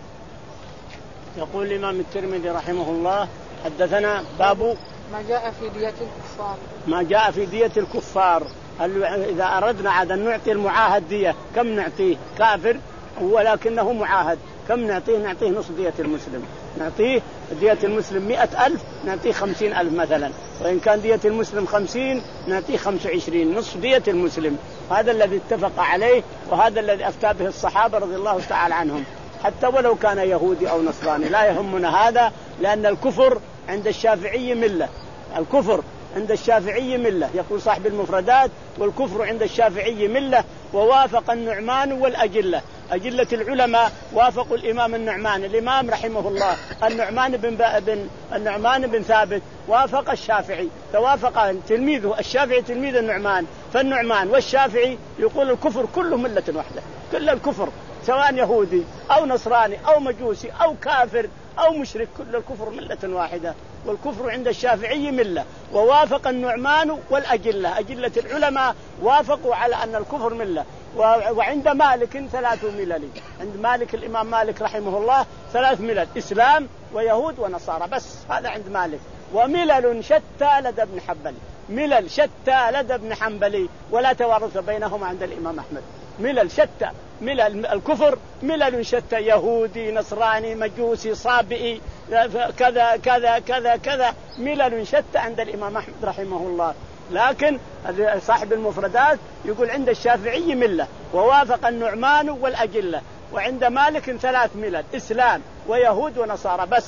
يقول الإمام الترمذي رحمه الله: حدثنا باب ما جاء في دية الكفار. ما جاء في دية الكفار. إذا أردنا عاد أن نعطي المعاهد دية، كم نعطيه؟ كافر ولكنه معاهد، كم نعطيه؟ نعطيه نصف دية المسلم. نعطيه دية المسلم مئة ألف، نعطيه خمسين ألف مثلا. وإن كان دية المسلم خمسين، نعطيه خمس وعشرين، نصف دية المسلم. هذا الذي اتفق عليه، وهذا الذي أفتى به الصحابة رضي الله تعالى عنهم، حتى ولو كان يهودي أو نصراني لا يهمنا هذا، لأن الكفر عند الشافعي ملة. الكفر عند الشافعي ملة، يقول صاحب المفردات: والكفر عند الشافعي ملة. ووافق النعمان والأجلة، أجلة العلماء وافقوا الإمام النعمان، الإمام رحمه الله النعمان بن, بن النعمان بن ثابت وافق الشافعي، توافق تلميذه الشافعي تلميذ النعمان. فالنعمان والشافعي يقول الكفر كله ملة واحدة، كل الكفر سواء يهودي أو نصراني أو مجوسي أو كافر أو مشرك، كل الكفر ملة واحدة. والكفر عند الشافعي ملة. ووافق النعمان والأجلة، أجلة العلماء وافقوا على أن الكفر ملة. وعند مالك ثلاث ملل، عند مالك الإمام مالك رحمه الله ثلاث ملل: إسلام ويهود ونصارى، بس هذا عند مالك. وملل شتى لدى ابن حنبل، ملل شتى لدى ابن حنبل، ولا توارث بينهم عند الإمام أحمد. ملل شتى، ملل الكفر ملل شتى، يهودي نصراني مجوسي صابئي كذا كذا كذا كذا، ملل شتى عند الإمام أحمد رحمه الله. لكن صاحب المفردات يقول عند الشافعي ملة، ووافق النعمان والأجلة. وعند مالك ثلاث ملل: إسلام ويهود ونصارى بس.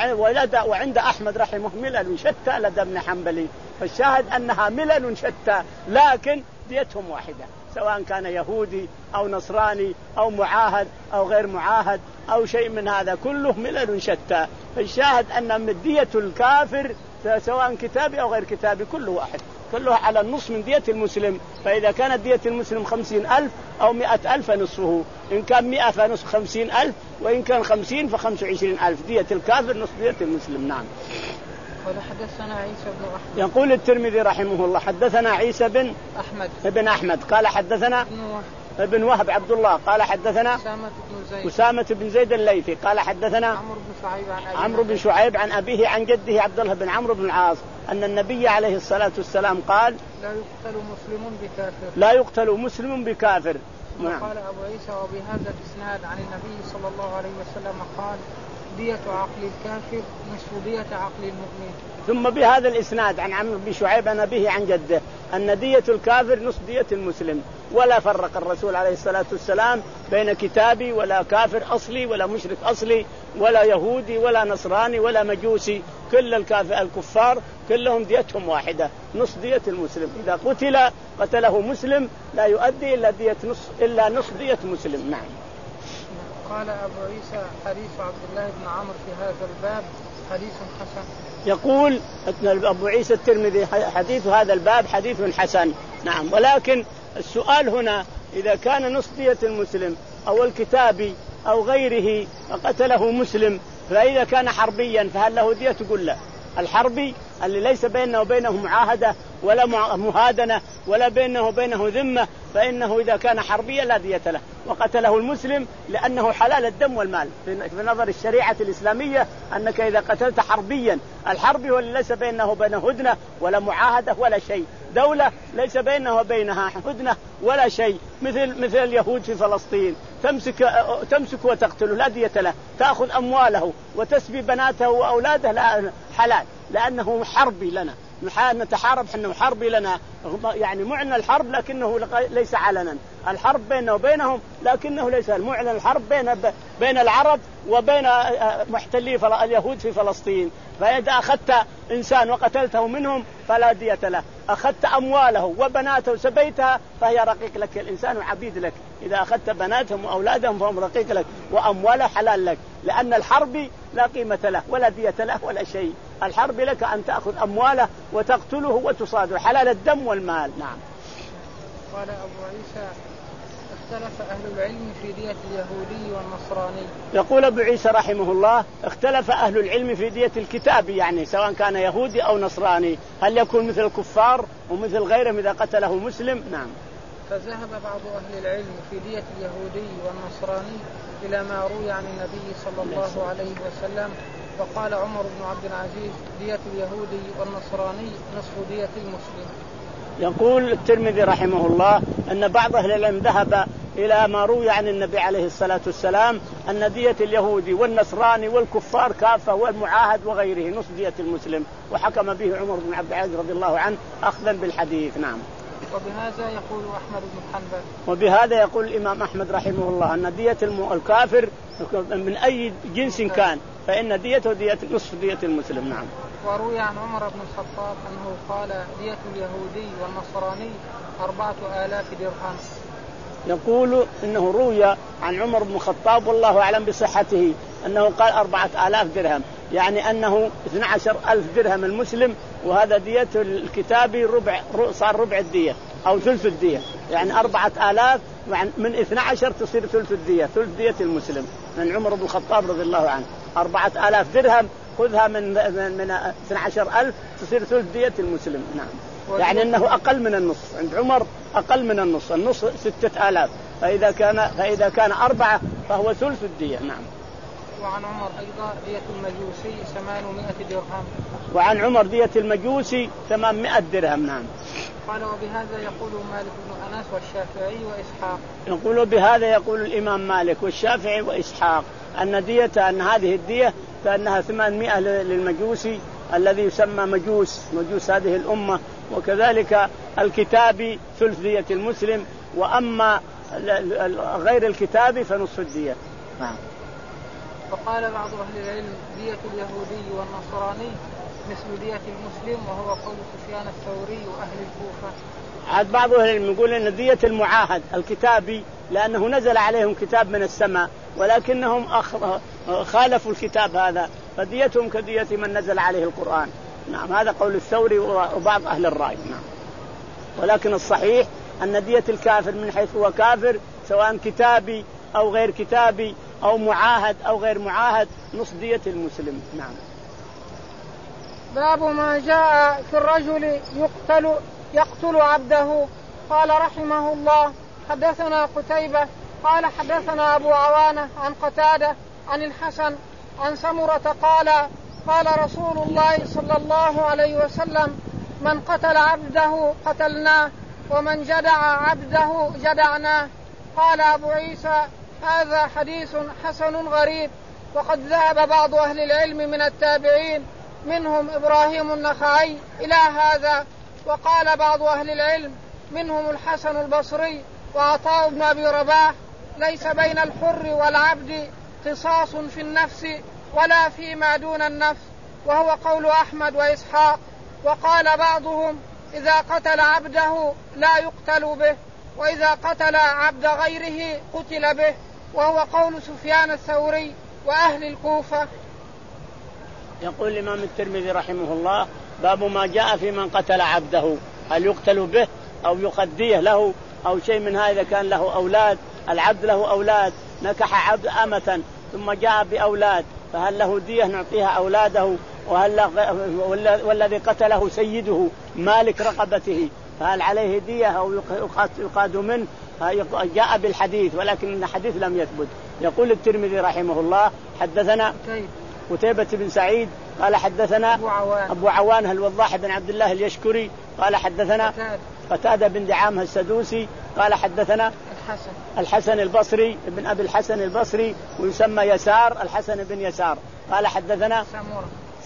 وعند أحمد رحمه ملل شتى لدى ابن حنبل. فالشاهد أنها ملل شتى، لكن ديتهم واحدة، سواء كان يهودي أو نصراني أو معاهد أو غير معاهد أو شيء من هذا، كله ملل شتى. فالشاهد أن دية الكافر سواء كتابي أو غير كتابي كله واحد، كله على النص من دية المسلم. فإذا كانت دية المسلم خمسين ألف أو مئة ألف فنصفه، إن كان مئة فنصف خمسين ألف، وإن كان خمسين فخمس وعشرين ألف. دية الكافر نصف دية المسلم. نعم. قال حدثنا عيسى بن أحمد. يقول الترمذي رحمه الله: حدثنا عيسى بن أحمد ابن أحمد قال حدثنا ابن وهب, ابن وهب عبد الله قال حدثنا أسامة بن زيد أسامة بن زيد الليثي قال حدثنا عمرو بن شعيب عن أبيه عمرو بن شعيب عن أبيه عن جده عبد الله بن عمرو بن العاص أن النبي عليه الصلاة والسلام قال: لا يقتل مسلم بكافر. لا يقتل مسلم بكافر. قال أبو عيسى: وبهذا الإسناد عن النبي صلى الله عليه وسلم قال: دية عقل الكافر نصف دية عقل المؤمن. ثم بهذا الإسناد عن عمرو بن شعيب عن أبيه عن جده أن دية الكافر نصف دية المسلم. ولا فرق الرسول عليه الصلاة والسلام بين كتابي ولا كافر أصلي ولا مشرك أصلي ولا يهودي ولا نصراني ولا مجوسي، كل الكافر الكفار كلهم ديتهم واحدة، نصف دية المسلم. إذا قتل قتله مسلم لا يؤدي إلا دية نصف إلا نصف دية مسلم. نعم. قال أبو عيسى: حديث عبد الله بن عمرو في هذا الباب حديث حسن. يقول أبو عيسى الترمذي: حديث هذا الباب حديث حسن. نعم. ولكن السؤال هنا: إذا كان نصف دية المسلم أو الكتابي أو غيره فقتله مسلم، فإذا كان حربيا فهل له دية؟ تقول لا. الحربي اللي ليس بينه وبينه معاهدة ولا مهادنة ولا بينه وبينه ذمة، فإنه إذا كان حربيا لا دية له. وقتله المسلم لأنه حلال الدم والمال في نظر الشريعة الإسلامية، أنك إذا قتلت حربيا، الحربي هو اللي ليس بينه وبينه هدنة ولا معاهدة ولا شيء، دولة ليس بينه وبينها هدنة ولا شيء، مثل مثل اليهود في فلسطين، تمسك تمسك وتقتله لا دية له، تأخذ أمواله وتسبي بناته وأولاده لا حلال، لأنه حربي لنا. نتحارب حنا وحربي لنا يعني معلن الحرب لكنه ليس علنا، الحرب بيننا وبينهم لكنه ليس معلن الحرب بين بين العرب وبين محتلي اليهود في فلسطين. فإذا أخذت إنسان وقتلته منهم فلا دية له، أخذت أمواله وبناته وسبيتها فهي رقيق لك، الإنسان عبيد لك، إذا أخذت بناتهم وأولادهم فهم رقيق لك، وأمواله حلال لك، لأن الحرب لا قيمة له ولا دية له ولا شيء. الحرب لك أن تأخذ أمواله وتقتله وتصاده، حلال الدم والمال. نعم. قال أبو عيسى اختلف أهل العلم في دية اليهودي والنصراني. يقول أبو عيسى رحمه الله اختلف أهل العلم في دية الكتاب، يعني سواء كان يهودي أو نصراني، هل يكون مثل الكفار ومثل غيرهم إذا قتله مسلم؟ نعم. فذهب بعض أهل العلم في دية اليهودي والنصراني إلى ما روي عن النبي صلى الله عليه وسلم، وقال عمر بن عبد العزيز دية اليهودي والنصراني نصف دية المسلم. يقول الترمذي رحمه الله أن بعض أهل العلم ذهب إلى ما روي عن النبي عليه الصلاة والسلام أن دية اليهودي والنصراني والكفار كافة والمعاهد وغيره نصف دية المسلم، وحكم به عمر بن عبد العزيز رضي الله عنه أخذا بالحديث. نعم. وبهذا يقول أحمد بن حنبل وبهذا يقول الإمام أحمد رحمه الله أن دية الكافر من أي جنس كان فإن ديته دية نصف دية المسلم. نعم. وروي عن عمر بن الخطاب أنه قال دية اليهودي والنصراني أربعة آلاف درهم. يقول إنه روي عن عمر بن الخطاب والله أعلم بصحته أنه قال أربعة آلاف درهم، يعني أنه اثنى عشر ألف درهم المسلم، وهذا دية الكتابي ربع صار ربع الدية أو ثلث الدية، يعني أربعة آلاف من اثنى عشر تصير ثلث الدية، ثلث دية المسلم. من عمر بن الخطاب رضي الله عنه أربعة آلاف درهم خذها من من اثنى عشر ألف تصير ثلث دية المسلم. نعم. يعني أنه أقل من النص، عند عمر أقل من النص، النص ستة آلاف، فإذا كان فإذا كان أربعة فهو ثلث الدية. نعم. وعن عمر أيضا دية المجوسي ثمانمائة درهم. وعن عمر دية المجوسي ثمانمائة درهم. نعم. قال وبهذا يقول مالك بن أنس والشافعي وإسحاق. يقول بهذا يقول الإمام مالك والشافعي وإسحاق أن دية أن هذه الدية كأنها ثمانمائة للمجوسي الذي يسمى مجوس مجوس هذه الأمة، وكذلك الكتابي ثلث دية المسلم، وأما غير الكتابي فنصف الدية. نعم. وقال بعض أهل العلم دية اليهودي والنصراني مثل دية المسلم، وهو قول سفيان الثوري وأهل الكوفة. عاد بعض أهل العلم يقول أن دية المعاهد الكتابي لأنه نزل عليهم كتاب من السماء ولكنهم خالفوا الكتاب هذا، فديتهم كدية من نزل عليه القرآن. نعم. هذا قول الثوري وبعض أهل الرأي. نعم. ولكن الصحيح أن دية الكافر من حيث هو كافر سواء كتابي أو غير كتابي أو معاهد أو غير معاهد نصف دية المسلم. نعم. باب ما جاء في الرجل يقتل يقتل عبده. قال رحمه الله حدثنا قتيبة قال حدثنا أبو عوانة عن قتادة عن الحسن عن سمرة قال قال رسول الله صلى الله عليه وسلم من قتل عبده قتلناه ومن جدع عبده جدعناه. قال أبو عيسى هذا حديث حسن غريب. وقد ذهب بعض أهل العلم من التابعين منهم إبراهيم النخعي إلى هذا، وقال بعض أهل العلم منهم الحسن البصري وعطاء بن أبي رباح ليس بين الحر والعبد قصاص في النفس ولا فيما دون النفس، وهو قول أحمد وإسحاق. وقال بعضهم إذا قتل عبده لا يقتل به، وإذا قتل عبد غيره قتل به، وهو قول سفيان الثوري وأهل الكوفة. يقول الإمام الترمذي رحمه الله باب ما جاء في من قتل عبده، هل يقتل به أو يقديه له أو شيء من هذا. كان له أولاد، العبد له أولاد، نكح عبد أمة ثم جاء بأولاد، فهل له دية نعطيها أولاده؟ وهل والذي قتله سيده مالك رقبته فهل عليه دية أو يقاد منه؟ جاء بالحديث ولكن الحديث لم يثبت. يقول الترمذي رحمه الله حدثنا قتيبة بن سعيد قال حدثنا أبو عوان, أبو عوان الوضاح بن عبد الله اليشكري قال حدثنا قتادة بن دعامة السدوسي قال حدثنا الحسن, الحسن البصري ابن أبي الحسن البصري ويسمى يسار الحسن بن يسار قال حدثنا سمرة,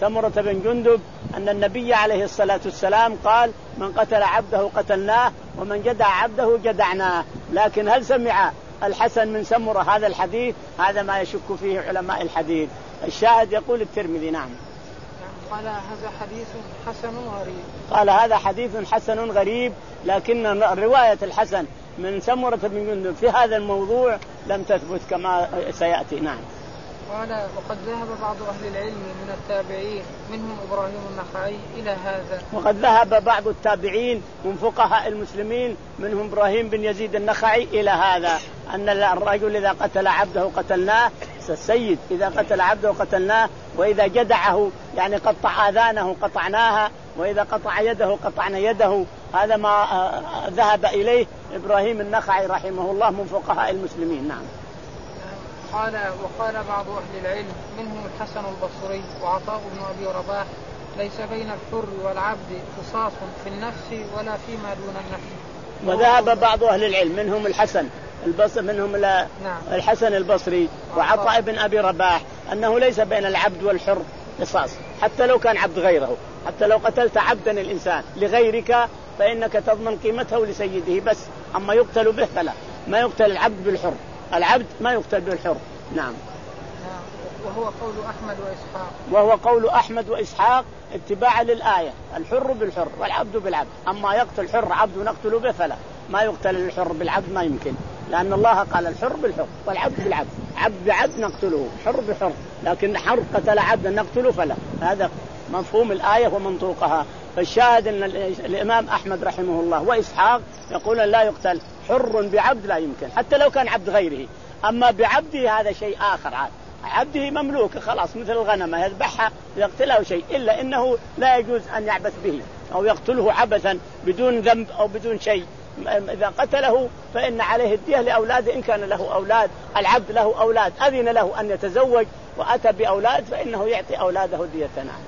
سمرة بن جندب أن النبي عليه الصلاة والسلام قال من قتل عبده قتلناه ومن جدع عبده جدعناه. لكن هل سمع الحسن من سمرة هذا الحديث؟ هذا ما يشك فيه علماء الحديث. الشاهد يقول الترمذي نعم قال هذا حديث حسن غريب. قال هذا حديث حسن غريب، لكن رواية الحسن من سمرة بن جندب في هذا الموضوع لم تثبت كما سيأتي. نعم. قال وقد ذهب بعض أهل العلم من التابعين منهم إبراهيم النخعي إلى هذا. وقد ذهب بعض التابعين من فقهاء المسلمين منهم إبراهيم بن يزيد النخعي إلى هذا أن الرجل إذا قتل عبده قتلناه، السيد إذا قتل عبده قتلناه، وإذا جدعه يعني قطع آذانه قطعناها، وإذا قطع يده قطعنا يده. هذا ما ذهب إليه إبراهيم النخعي رحمه الله من فقهاء المسلمين. نعم. قال وقال بعض أهل العلم منهم الحسن البصري وعطاء بن أبي رباح ليس بين الحر والعبد قصاص في النفس ولا فيما دون النفس. وذهب بعض أهل العلم منهم الحسن البصري منهم لا نعم. الحسن البصري وعطاء بن أبي رباح أنه ليس بين العبد والحر قصاص، حتى لو كان عبد غيره، حتى لو قتلت عبدا الإنسان لغيرك فإنك تضمن قيمته لسيده بس، أما يقتل به فلا، ما يقتل العبد بالحر، العبد ما يقتل بالحر. نعم. وهو قول أحمد وإسحاق. وهو قول أحمد وإسحاق اتباعا للآية، الحر بالحر والعبد بالعبد، أما يقتل حر عبد نقتل به فلا، ما يقتل الحر بالعبد ما يمكن، لأن الله قال الحر بالحر والعبد بالعبد، عبد بعبد نقتله، حر بحر، لكن حر قتل عبدا نقتله فلا. هذا مفهوم الآية ومنطوقها. فالشاهد أن الإمام أحمد رحمه الله وإسحاق يقول لا يقتل حر بعبد، لا يمكن حتى لو كان عبد غيره، أما بعبده هذا شيء آخر. عاد عبده مملوك خلاص مثل الغنمة يذبحها يقتله شيء، إلا إنه لا يجوز أن يعبث به أو يقتله عبثا بدون ذنب أو بدون شيء. إذا قتله فإن عليه الدية لأولاده إن كان له أولاد، العبد له أولاد أذن له أن يتزوج وأتى بأولاد فإنه يعطي أولاده دية. نعم.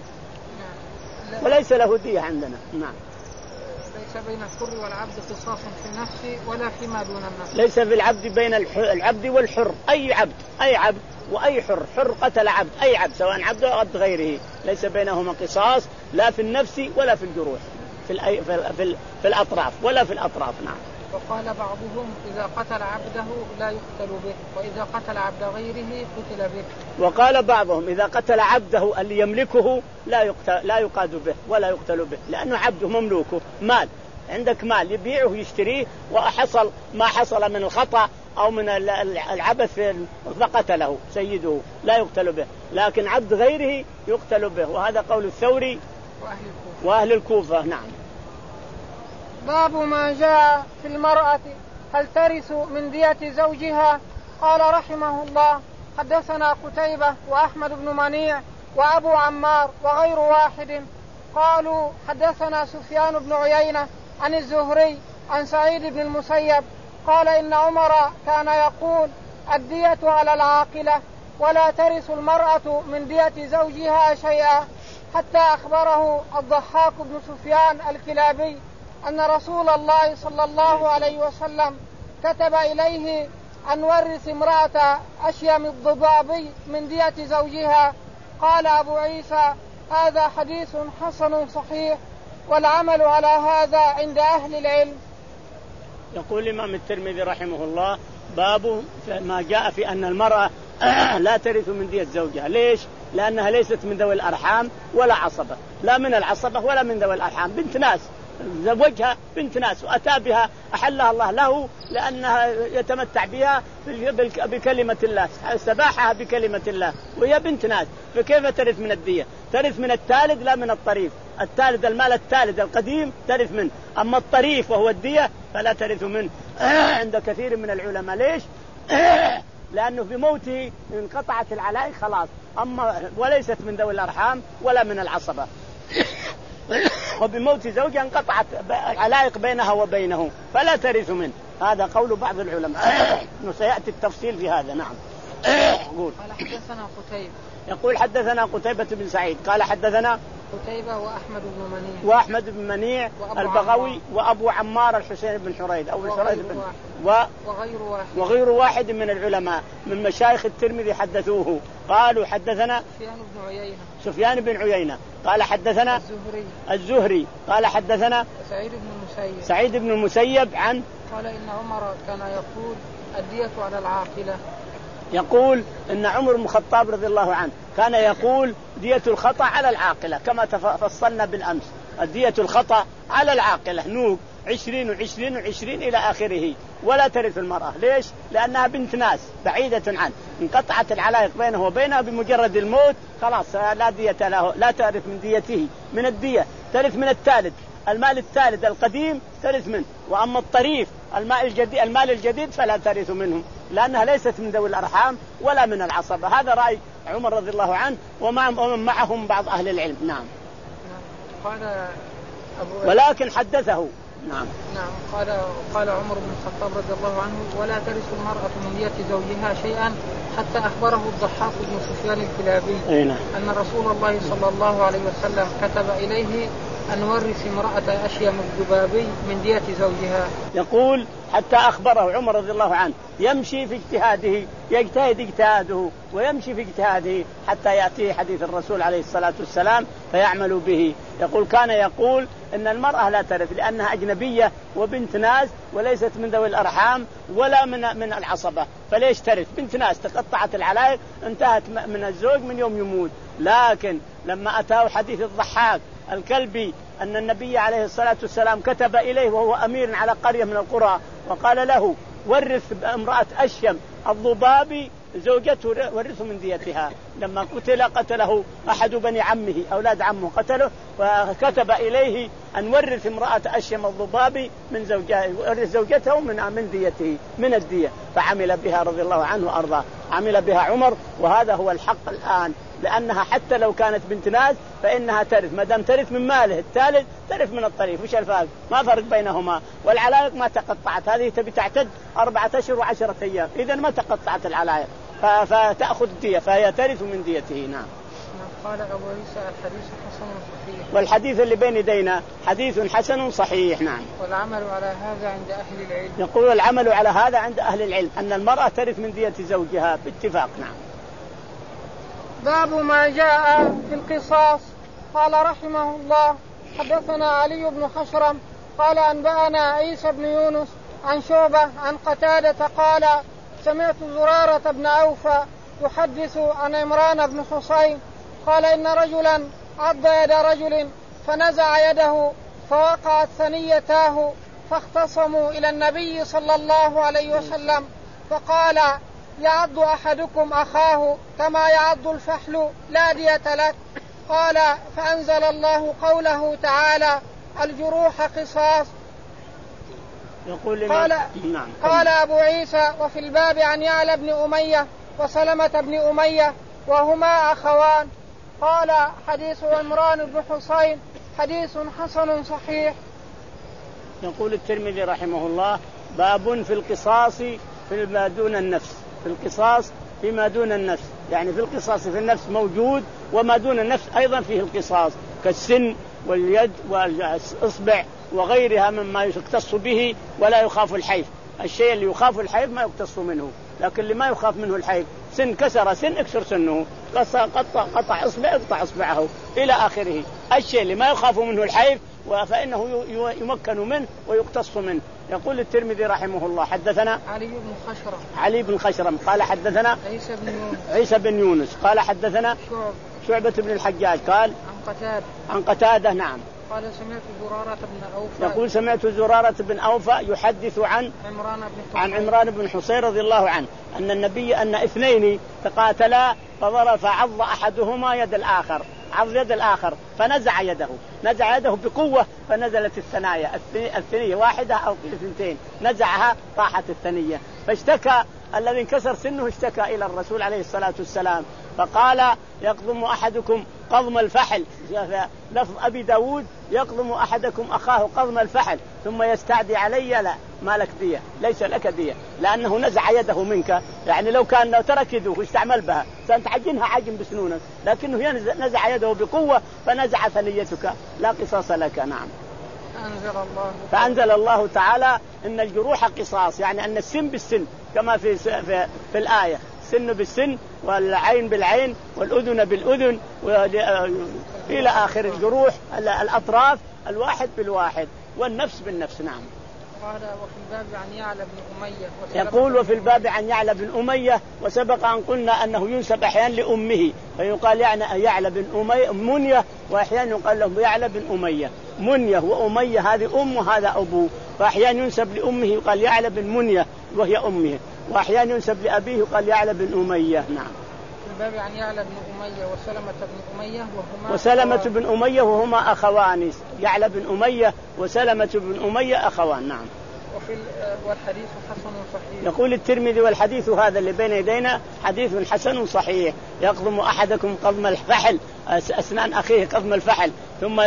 وليس له دية عندنا. نعم. ليس بين الحر والعبد قصاص في النفس ولا فيما دون النفس. ليس في العبد بين العبد والحر، أي عبد أي عبد وأي حر، حر قتل عبد أي عبد سواء عبد أو عبد غيره، ليس بينهما قصاص لا في النفس ولا في الجروح في الأي في, في, في الأطراف ولا في الأطراف. نعم. وقال بعضهم إذا قتل عبده لا يقتل به، وإذا قتل عبد غيره قتل به. وقال بعضهم إذا قتل عبده اللي يملكه لا يقتل لا يقاد به ولا يقتل به، لأنه عبده مملوكه مال، عندك مال يبيعه يشتريه وحصل ما حصل من الخطأ أو من العبث فقتله سيده لا يقتل به، لكن عبد غيره يقتل به، وهذا قول الثوري وأهل الكوفة. نعم. باب ما جاء في المرأة هل ترث من دية زوجها. قال رحمه الله حدثنا قتيبة وأحمد بن منيع وأبو عمار وغير واحد قالوا حدثنا سفيان بن عيينة عن الزهري عن سعيد بن المسيب قال إن عمر كان يقول الدية على العاقلة ولا ترث المرأة من دية زوجها شيئا، حتى أخبره الضحاك بن سفيان الكلابي أن رسول الله صلى الله عليه وسلم كتب إليه أن ورث امرأة أشيم الضبابي من دية زوجها. قال أبو عيسى هذا حديث حسن صحيح والعمل على هذا عند أهل العلم. يقول الإمام الترمذي رحمه الله باب ما جاء في أن المرأة لا ترث من دية زوجها. ليش؟ لأنها ليست من ذوي الأرحام ولا عصبة، لا من العصبة ولا من ذوي الأرحام، بنت ناس زوجها بنت ناس وأتى بها أحلها الله له لأنها يتمتع بها بكلمة الله، استباحها بكلمة الله وهي بنت ناس، فكيف ترث من الدية؟ ترث من الثالث لا من الطريف. الثالث المال الثالث القديم ترث منه، أما الطريف وهو الدية فلا ترث منه عند كثير من العلماء. ليش؟ لأنه بموته انقطعت العلائق خلاص، أما وليست من ذوي الأرحام ولا من العصبة وبموت زوجها انقطعت العلائق بينها وبينه فلا ترث منه. هذا قول بعض العلماء وسيأتي التفصيل في هذا. نعم. قال حدثنا قتيبة. يقول حدثنا قتيبة بن سعيد قال حدثنا قتيبة وأحمد بن منيع وأحمد بن منيع البغوي وأبو عمار الحسين بن حريث أو الحريث بن و... وغير واحد وغير واحد من العلماء من مشايخ الترمذي حدثوه قالوا حدثنا سفيان بن عيينة سفيان بن عيينة قال حدثنا الزهري الزهري قال حدثنا سعيد بن المسيب سعيد بن المسيب عن قال إن عمر كان يقول الدية على العاقلة. يقول إن عمر بن الخطاب رضي الله عنه كان يقول دية الخطأ على العاقلة كما فصلنا بالأمس. الدية الخطأ على العاقلة نوق عشرين وعشرين وعشرين إلى آخره ولا ترث المرأة. ليش؟ لأنها بنت ناس بعيدة عنه انقطعت العلاقة بينه وبينها بمجرد الموت خلاص لا دية له لا ترث من ديته من الدية ترث من الثالث المال الثالث القديم ترث منه. وأما الطريف المال الجديد المال الجديد فلا ترث منه لأنها ليست من ذوي الأرحام ولا من العصبة. هذا رأي عمر رضي الله عنه ومن معهم بعض أهل العلم. نعم. قال أبو ولكن حدثه نعم نعم قال قال عمر بن الخطاب رضي الله عنه ولا ترث المرأة من دية زوجها شيئا حتى أخبره الضحاك بن سفيان الكلابي نعم. أن رسول الله صلى الله عليه وسلم كتب إليه أن ورث امرأة أشيم الذبابي من دية زوجها. يقول حتى أخبره عمر رضي الله عنه يمشي في اجتهاده يجتهد اجتهاده ويمشي في اجتهاده حتى يأتيه حديث الرسول عليه الصلاة والسلام فيعمل به. يقول كان يقول إن المرأة لا ترث لأنها أجنبية وبنت ناس وليست من ذوي الأرحام ولا من من العصبة فليش ترث بنت ناس تقطعت العلاقة انتهت من الزوج من يوم يموت. لكن لما أتاه حديث الضحاك الكلبي أن النبي عليه الصلاة والسلام كتب إليه وهو أمير على قرية من القرى وقال له ورث امرأة أشيم الضبابي زوجته ورثه من ديتها. لما قتل قتله أحد بني عمه أولاد عمه قتله وكتب إليه أن ورث امرأة أشيم الضبابي من زوجته ورث زوجته من من ديته من الدية فعمل بها رضي الله عنه وأرضاه. عمل بها عمر وهذا هو الحق الآن لأنها حتى لو كانت بنت ناس فإنها ترث ما دام ترث من ماله الثالث ترث من الطريف. وش الفرق؟ ما فرق بينهما والعلاقة ما تقطعت. هذه تبي تعتد أربعة أشهر وعشرة أيام إذن ما تقطعت العلاقة فتأخذ الدية فهي ترث من ديته. نعم. قال أبو عيسى الحديث حسن صحيح والحديث اللي بين يدينا حديث حسن صحيح. نعم. والعمل على هذا عند أهل العلم. يقول العمل على هذا عند أهل العلم أن المرأة ترث من دية زوجها باتفاق. نعم. باب ما جاء في القصاص. قال رحمه الله حدثنا علي بن خشرم قال أنبأنا عيسى بن يونس عن شعبة عن قتادة قال سمعت زرارة بن أوفى يحدث عن عمران بن حصين قال إن رجلا عض يد رجل فنزع يده فوقعت ثنيتاه فاختصموا إلى النبي صلى الله عليه وسلم فقال يعض أحدكم أخاه كما يعض الفحل لا دية لك. قال فأنزل الله قوله تعالى الجروح قصاص. يقول قال, نعم. قال أبو عيسى وفي الباب عن يعلى بن أمية وسلمة بن أمية وهما أخوان. قال حديث عمران بن حصين حديث حسن صحيح. يقول الترمذي رحمه الله باب في القصاص فيما دون النفس. في القصاص فيما دون النفس يعني في القصاص في النفس موجود وما دون النفس أيضا فيه القصاص كالسن واليد والإصبع وغيرها مما يختص به ولا يخاف الحيف. الشيء اللي يخاف الحيف ما يقتص منه لكن اللي ما يخاف منه الحيف سن كسر سن اكسر سنه قطع, قطع إصبع اقطع إصبعه إلى آخره. الشيء اللي ما يخاف منه الحيف فإنه يمكن منه ويقتص منه. يقول الترمذي رحمه الله حدثنا علي بن خشرم علي بن خشرم قال حدثنا عيسى بن يونس عيسى بن يونس قال حدثنا شعب شعبة بن الحجاج قال عن قتادة عن قتادة. نعم. قال سمعت زرارة بن أوفى يقول سمعت زرارة بن أوفى يحدث عن عمران بن عن عمران بن حصين رضي الله عنه أن النبي أن اثنين تقاتلا فضرب فعض أحدهما يد الآخر عض يد الآخر فنزع يده نزع يده بقوة فنزلت الثنايا الثنية واحدة أو اثنتين نزعها طاحت الثنية فاشتكى الذي انكسر سنه اشتكى إلى الرسول عليه الصلاة والسلام فقال يقضم أحدكم قضم الفحل، لفظ أبي داود يقضم أحدكم أخاه قضم الفحل ثم يستعدي علي، لا ما لك دية، ليس لك دية، لأنه نزع يده منك. يعني لو كان لو ترك يده واستعمل بها سنتعجنها عجن بسنونك، لكنه نزع يده بقوة فنزع ثنيتك، لا قصاص لك. نعم. فأنزل الله فأنزل الله تعالى إن الجروح قصاص، يعني أن السن بالسن كما في في, في الآية، السن بالسن والعين بالعين والأذن بالأذن إلى آخر الجروح، الأطراف الواحد بالواحد والنفس بالنفس. نعم. قال وفي الباب عن يعلى بن أمية، يقول وفي الباب عن يعلى بن أمية، وسبق أن قلنا أنه ينسب أحيانا لأمه فيقال يعني يعلى بن أمية منية، وأحيانا يقال له يعلى بن أمية. منية وأمية هذه أم وهذا أبوه، فأحيانا ينسب لأمه يقال يعلى بن منية وهي أمه، وأحيانا ينسب لأبيه يقال يعلى بن أمية. نعم. الباب عن يعلى بن أمية وسلمة بن أمية وهما وسلمة بن أمية وهما أخوان، يعلى بن أمية وسلمة بن أمية أخوان. نعم. وفي والحديث حسن صحيح. يقول الترمذي والحديث هذا اللي بين يدينا حديث حسن صحيح. يقضم أحدكم قضم الفحل، أسنان أخيه قضم الفحل، ثم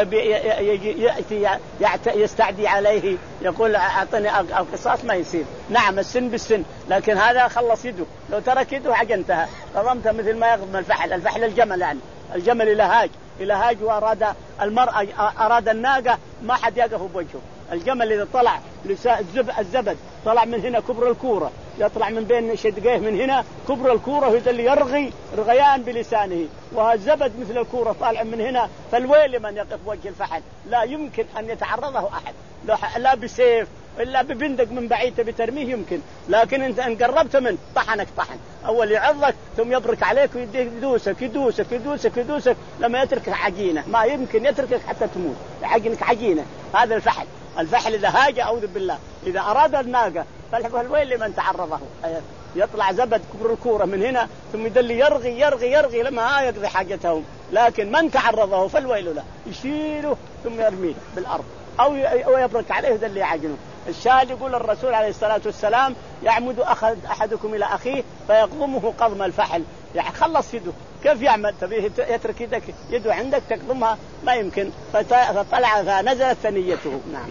يأتي يستعدي عليه يقول أعطني القصاص، ما يصير. نعم السن بالسن، لكن هذا خلص يده، لو ترك يده عجنتها قضمتها مثل ما يقضم الفحل. الفحل الجمل، يعني الجمل إلى هاج إلى هاج وأراد المرأة أراد الناقة ما حد يقف بوجهه. الجمل إذا طلع الزبد طلع من هنا كبر الكورة، يطلع من بين شدقيه من هنا كبر الكورة، ويظل يرغي رغيان بلسانه، والزبد مثل الكورة طالع من هنا، فالويل من يقف وجه الفحل، لا يمكن أن يتعرضه أحد، لا بسيف إلا ببندق من بعيد تبي ترميه يمكن، لكن أنت إن قربت منه طحنك طحن، أول يعضك ثم يبرك عليك ويدوسك يدوسك يدوسك يدوسك لما يتركك عجينة، ما يمكن يتركك حتى تموت، يعجنك عجينة. هذا الفحل. الفحل إذا هاج أعوذ بالله، إذا أراد الناقة فالويل لمن تعرضه، يطلع زبد كبر الكورة من هنا ثم يدل يرغي يرغي يرغي لما يقضي حاجتهم، لكن من تعرضه فالويل له، يشيله ثم يرميه بالأرض أو يبرك عليه ذل يعجنه. الشاهد يقول الرسول عليه الصلاة والسلام يعمد أخذ أحدكم إلى أخيه فيقضمه قضم الفحل، يعني خلص يده، كيف يعمل؟ تبيه يترك يدك يده عندك تقضمها ما يمكن، فطلع فنزلت ثنيته. نعم.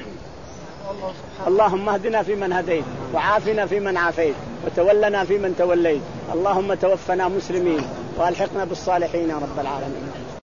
اللهم اهدنا فيمن هديت، وعافنا فيمن عافيت، وتولنا فيمن توليت، اللهم توفنا مسلمين والحقنا بالصالحين يا رب العالمين.